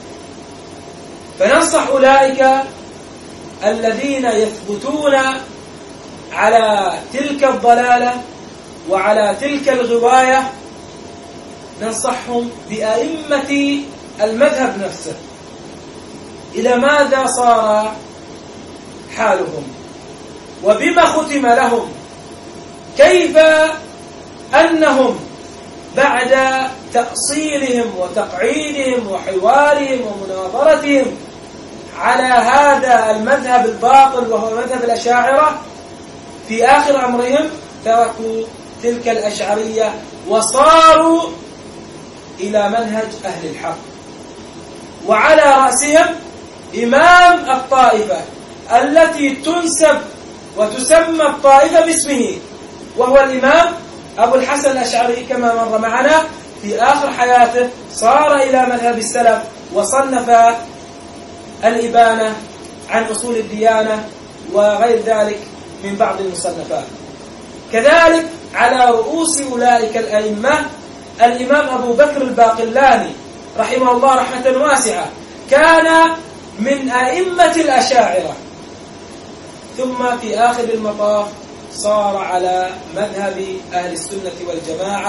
Speaker 2: فننصح أولئك الذين يثبتون على تلك الضلالة وعلى تلك الغواية، ننصحهم بأئمة المذهب نفسه. إلى ماذا صار حالهم؟ وبما ختم لهم؟ كيف أنهم بعد تأصيلهم وتقعيدهم وحوارهم ومناظرتهم على هذا المذهب الباطل وهو مذهب الأشاعرة، في آخر أمرهم تركوا تلك الأشعرية وصاروا إلى منهج أهل الحق، وعلى رأسهم إمام الطائفة التي تنسب وتسمى الطائفة باسمه، وهو الإمام أبو الحسن الأشعري كما مر معنا. في آخر حياته صار إلى مذهب السلف وصنف الإبانة عن أصول الديانة وغير ذلك من بعض المصنفات. كذلك على رؤوس أولئك الأئمة الإمام أبو بكر الباقلاني رحمه الله رحمة واسعة، كان من أئمة الأشاعرة، ثم في آخر المطاف صار على مذهب أهل السنة والجماعة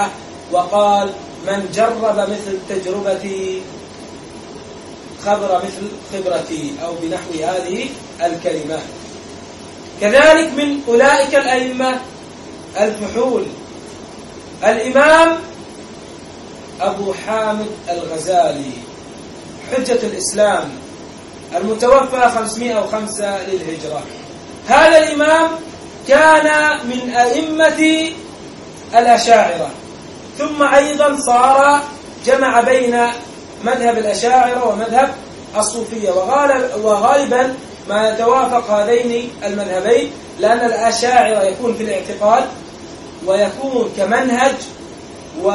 Speaker 2: وقال من جرب مثل تجربتي خبر مثل خبرتي، أو بنحو هذه الكلمات. كذلك من أولئك الأئمة الفحول الإمام أبو حامد الغزالي حجة الإسلام المتوفى خمسمائة وخمسة للهجرة. هذا الإمام كان من أئمة الأشاعرة، ثم أيضا صار جمع بين مذهب الأشاعرة ومذهب الصوفية، وغالبا ما يتوافق هذين المذهبين، لأن الأشاعرة يكون في الاعتقاد ويكون كمنهج و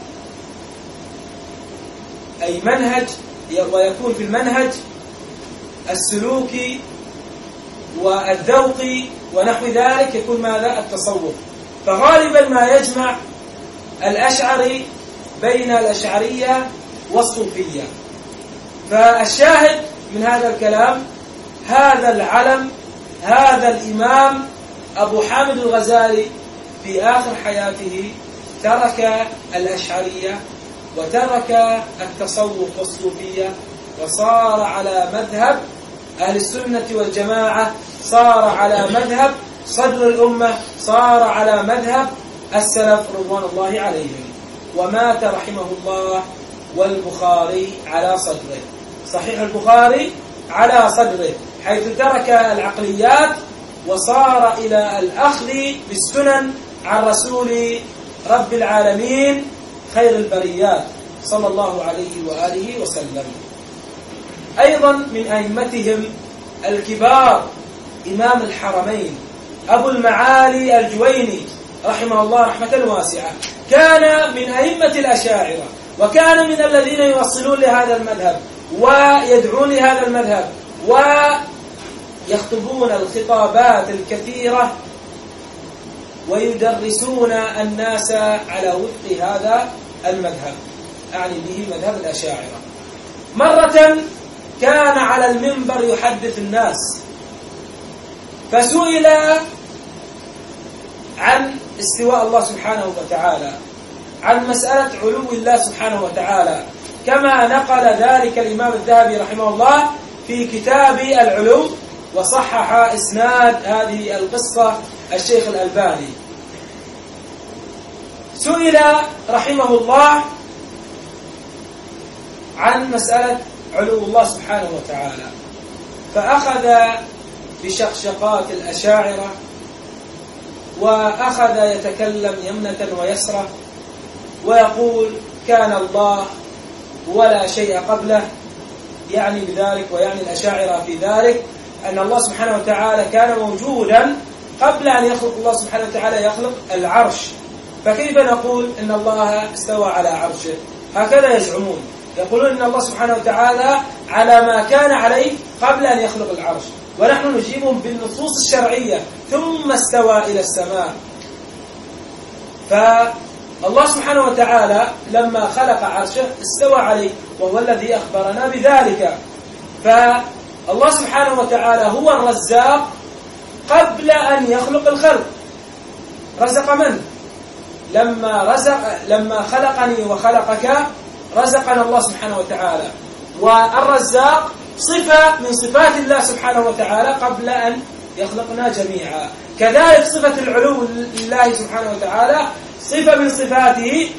Speaker 2: أي منهج، ويكون في المنهج السلوكي والذوقي ونحو ذلك، يكون ماذا؟ التصوف. فغالبا ما يجمع الأشعري بين الأشعرية والصوفية. فالشاهد من هذا الكلام هذا العلم، هذا الإمام أبو حامد الغزالي في آخر حياته ترك الأشعرية وترك التصوف والصوفية، وصار على مذهب أهل السنة والجماعة، صار على مذهب صدر الأمة، صار على مذهب السلف رضوان الله عليهم. ومات رحمه الله والبخاري على صدره، صحيح البخاري على صدره، حيث ترك العقليات وصار إلى الأخذ بالسنن عن رسول رب العالمين خير البريات صلى الله عليه وآله وسلم. أيضا من أئمتهم الكبار إمام الحرمين أبو المعالي الجويني رحمه الله رحمة واسعة، كان من أئمة الأشاعرة، وكان من الذين يوصلون لهذا المذهب ويدعون لهذا المذهب ويخطبون الخطابات الكثيرة ويدرسون الناس على وفق هذا المذهب، أعني به مذهب الأشاعرة. مرة كان على المنبر يحدث الناس، فسئل عن استواء الله سبحانه وتعالى، عن مسألة علو الله سبحانه وتعالى، كما نقل ذلك الإمام الذهبي رحمه الله في كتاب العلو، وصحح إسناد هذه القصة الشيخ الألباني. سئل رحمه الله عن مسألة علو الله سبحانه وتعالى، فأخذ بشقشقات الأشاعرة وأخذ يتكلم يمنة ويسرة ويقول كان الله ولا شيء قبله، يعني بذلك ويعني الأشاعرة في ذلك أن الله سبحانه وتعالى كان موجودا قبل أن يخلق الله سبحانه وتعالى يخلق العرش، فكيف نقول إن الله استوى على عرشه؟ هكذا يزعمون، يقولون إن الله سبحانه وتعالى على ما كان عليه قبل أن يخلق العرش، ونحن نجيبهم بالنصوص الشرعية ثم استوى إلى السماء. فالله سبحانه وتعالى لما خلق عرشه استوى عليه، وهو الذي أخبرنا بذلك. فالله سبحانه وتعالى هو الرزاق قبل أن يخلق الخلق. رزق من؟ لما رزق لما خلقني وخلقك رزقنا الله سبحانه وتعالى، والرزاق صفة من صفات الله سبحانه وتعالى قبل أن يخلقنا جميعا. كذلك صفة العلو لله سبحانه وتعالى صفة من صفاته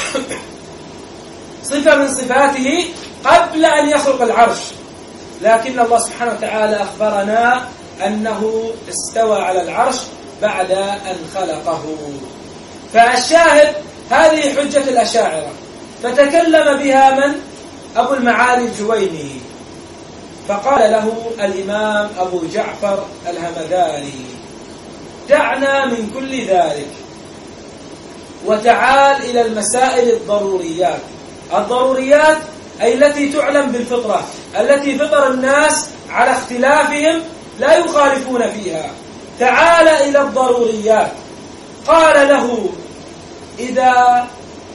Speaker 2: صفة من صفاته قبل أن يخلق العرش، لكن الله سبحانه وتعالى أخبرنا أنه استوى على العرش بعد أن خلقه. فالشاهد هذه حجة الأشاعرة، فتكلم بها من؟ أبو المعالي الجويني، فقال له الإمام أبو جعفر الهمذاني دعنا من كل ذلك وتعال إلى المسائل الضروريات. الضروريات أي التي تعلم بالفطرة، التي فطر الناس على اختلافهم لا يخالفون فيها. تعال إلى الضروريات. قال له إذا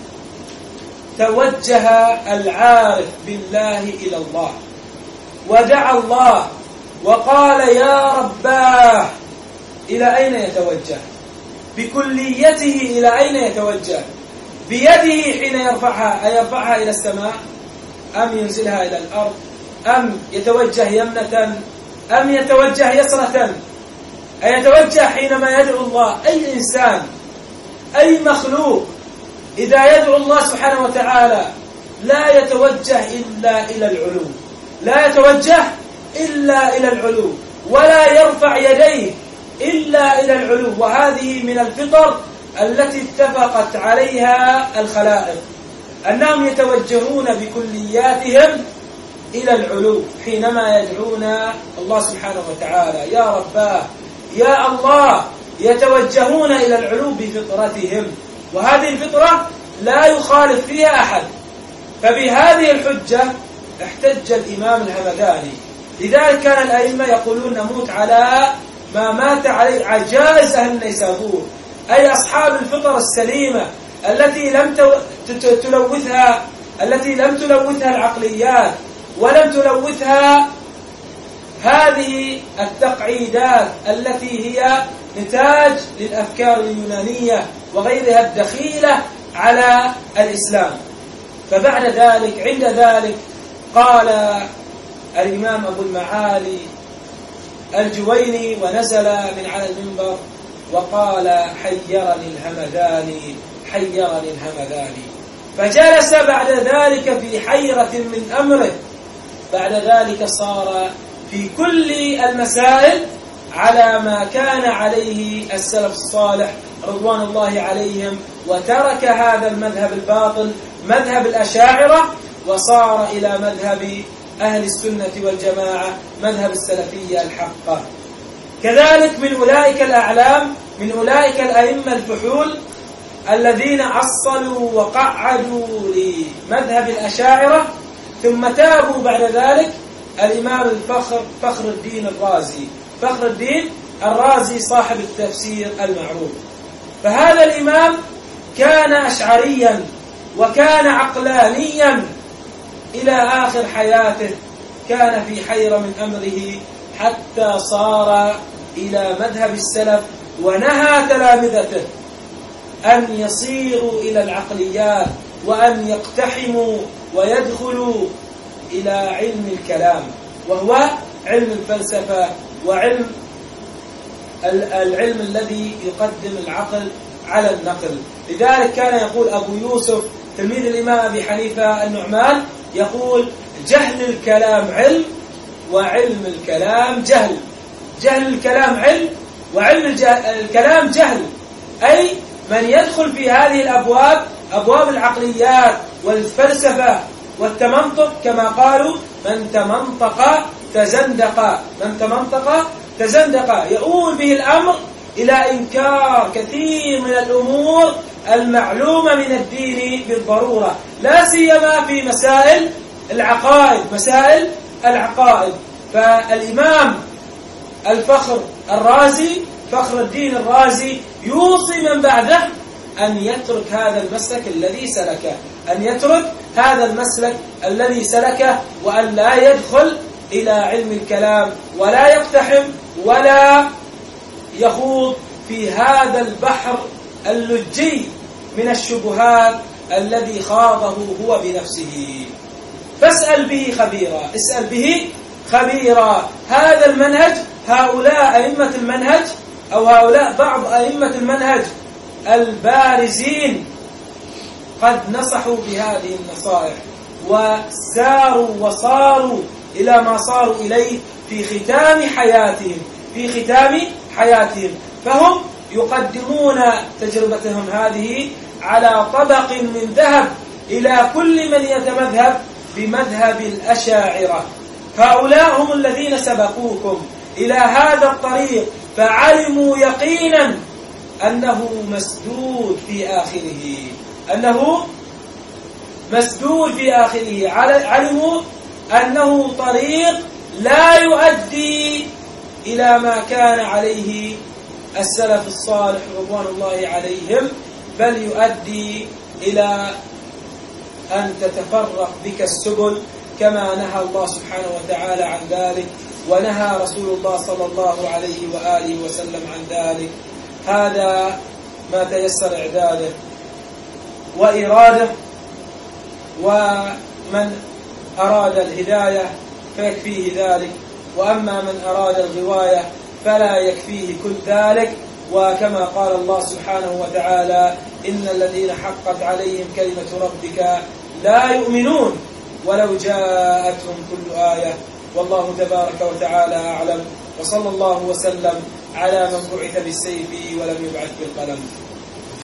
Speaker 2: توجه العارف بالله إلى الله ودعا الله وقال يا رباه، إلى أين يتوجه؟ بكليته إلى أين يتوجه؟ بيده حين يرفعها، أيرفعها إلى السماء أم ينزلها إلى الأرض أم يتوجه يمنة أم يتوجه يسرة؟ أيتوجه حينما يدعو الله؟ أي إنسان أي مخلوق إذا يدعو الله سبحانه وتعالى لا يتوجه إلا إلى العلو، لا يتوجه إلا إلى العلو، ولا يرفع يديه إلا إلى العلو. وهذه من الفطر التي اتفقت عليها الخلائق، أنهم يتوجهون بكلياتهم إلى العلو حينما يدعون الله سبحانه وتعالى. يا رباه يا الله، يتوجهون إلى العلو بفطرتهم، وهذه الفطرة لا يخالف فيها أحد. فبهذه الحجة احتج الإمام الهمداني. لذلك كان الأئمة يقولون نموت على ما مات عليه عجائز أهل النيسابور، أي أصحاب الفطر السليمة التي لم تلوثها التي لم تلوثها العقليات ولم تلوثها هذه التقعيدات التي هي نتاج للأفكار اليونانية وغيرها الدخيلة على الإسلام. فبعد ذلك عند ذلك قال الإمام أبو المعالي الجويني ونزل من على المنبر وقال حيرني الهمداني حيرني الهمداني. فجلس بعد ذلك في حيرة من أمره. بعد ذلك صار في كل المسائل على ما كان عليه السلف الصالح رضوان الله عليهم، وترك هذا المذهب الباطل مذهب الأشاعرة وصار إلى مذهب أهل السنة والجماعة مذهب السلفية الحقة. كذلك من أولئك الأعلام من أولئك الأئمة الفحول الذين أصلوا وقعدوا لمذهب الأشاعرة ثم تابوا بعد ذلك الإمام الفخر فخر الدين الرازي فخر الدين الرازي صاحب التفسير المعروف. فهذا الإمام كان أشعريا وكان عقلانيا إلى آخر حياته، كان في حيرة من أمره حتى صار إلى مذهب السلف، ونهى تلامذته أن يصيروا إلى العقليات وأن يقتحموا ويدخلوا إلى علم الكلام، وهو علم الفلسفة وعلم العلم الذي يقدم العقل على النقل. لذلك كان يقول أبو يوسف تلميذ الإمام أبي حنيفة النعمان يقول جهل الكلام علم وعلم الكلام جهل. جهل الكلام علم وعلم الكلام جهل، أي من يدخل في هذه الأبواب أبواب العقليات والفلسفة والتمنطق كما قالوا من تمنطق تزندق من تمنطق تزندق يؤول به الأمر إلى إنكار كثير من الأمور المعلومة من الدين بالضرورة، لا سيما في مسائل العقائد مسائل العقائد. فالإمام الفخر الرازي فخر الدين الرازي يوصي من بعده أن يترك هذا المسلك الذي سلكه أن يترك هذا المسلك الذي سلكه وأن لا يدخل إلى علم الكلام ولا يقتحم ولا يخوض في هذا البحر اللجي من الشبهات الذي خاضه هو بنفسه. فاسأل به خبيرا اسأل به خبيرا. هذا المنهج هؤلاء أئمة المنهج أو هؤلاء بعض أئمة المنهج البارزين قد نصحوا بهذه النصائح وساروا وصاروا إلى ما صاروا إليه في ختام حياتهم في ختام حياتهم فهم يقدمون تجربتهم هذه على طبق من ذهب إلى كل من يتمذهب بمذهب الأشاعرة. هؤلاء هم الذين سبقوكم إلى هذا الطريق فعلموا يقينا أنه مسدود في آخره أنه مسدود في آخره علموا أنه طريق لا يؤدي إلى ما كان عليه السلف الصالح رضوان الله عليهم، بل يؤدي إلى أن تتفرق بك السبل كما نهى الله سبحانه وتعالى عن ذلك ونهى رسول الله صلى الله عليه وآله وسلم عن ذلك. هذا ما تيسر إعداده، وإرادة، ومن أراد الهداية فيكفيه ذلك، وأما من أراد الغواية فلا يكفيه كل ذلك. وكما قال الله سبحانه وتعالى: إن الذين حقت عليهم كلمة ربك لا يؤمنون ولو جاءتهم كل آية. والله تبارك وتعالى أعلم، وصلى الله وسلم على من بعث بالسيف ولم يبعث بالقلم.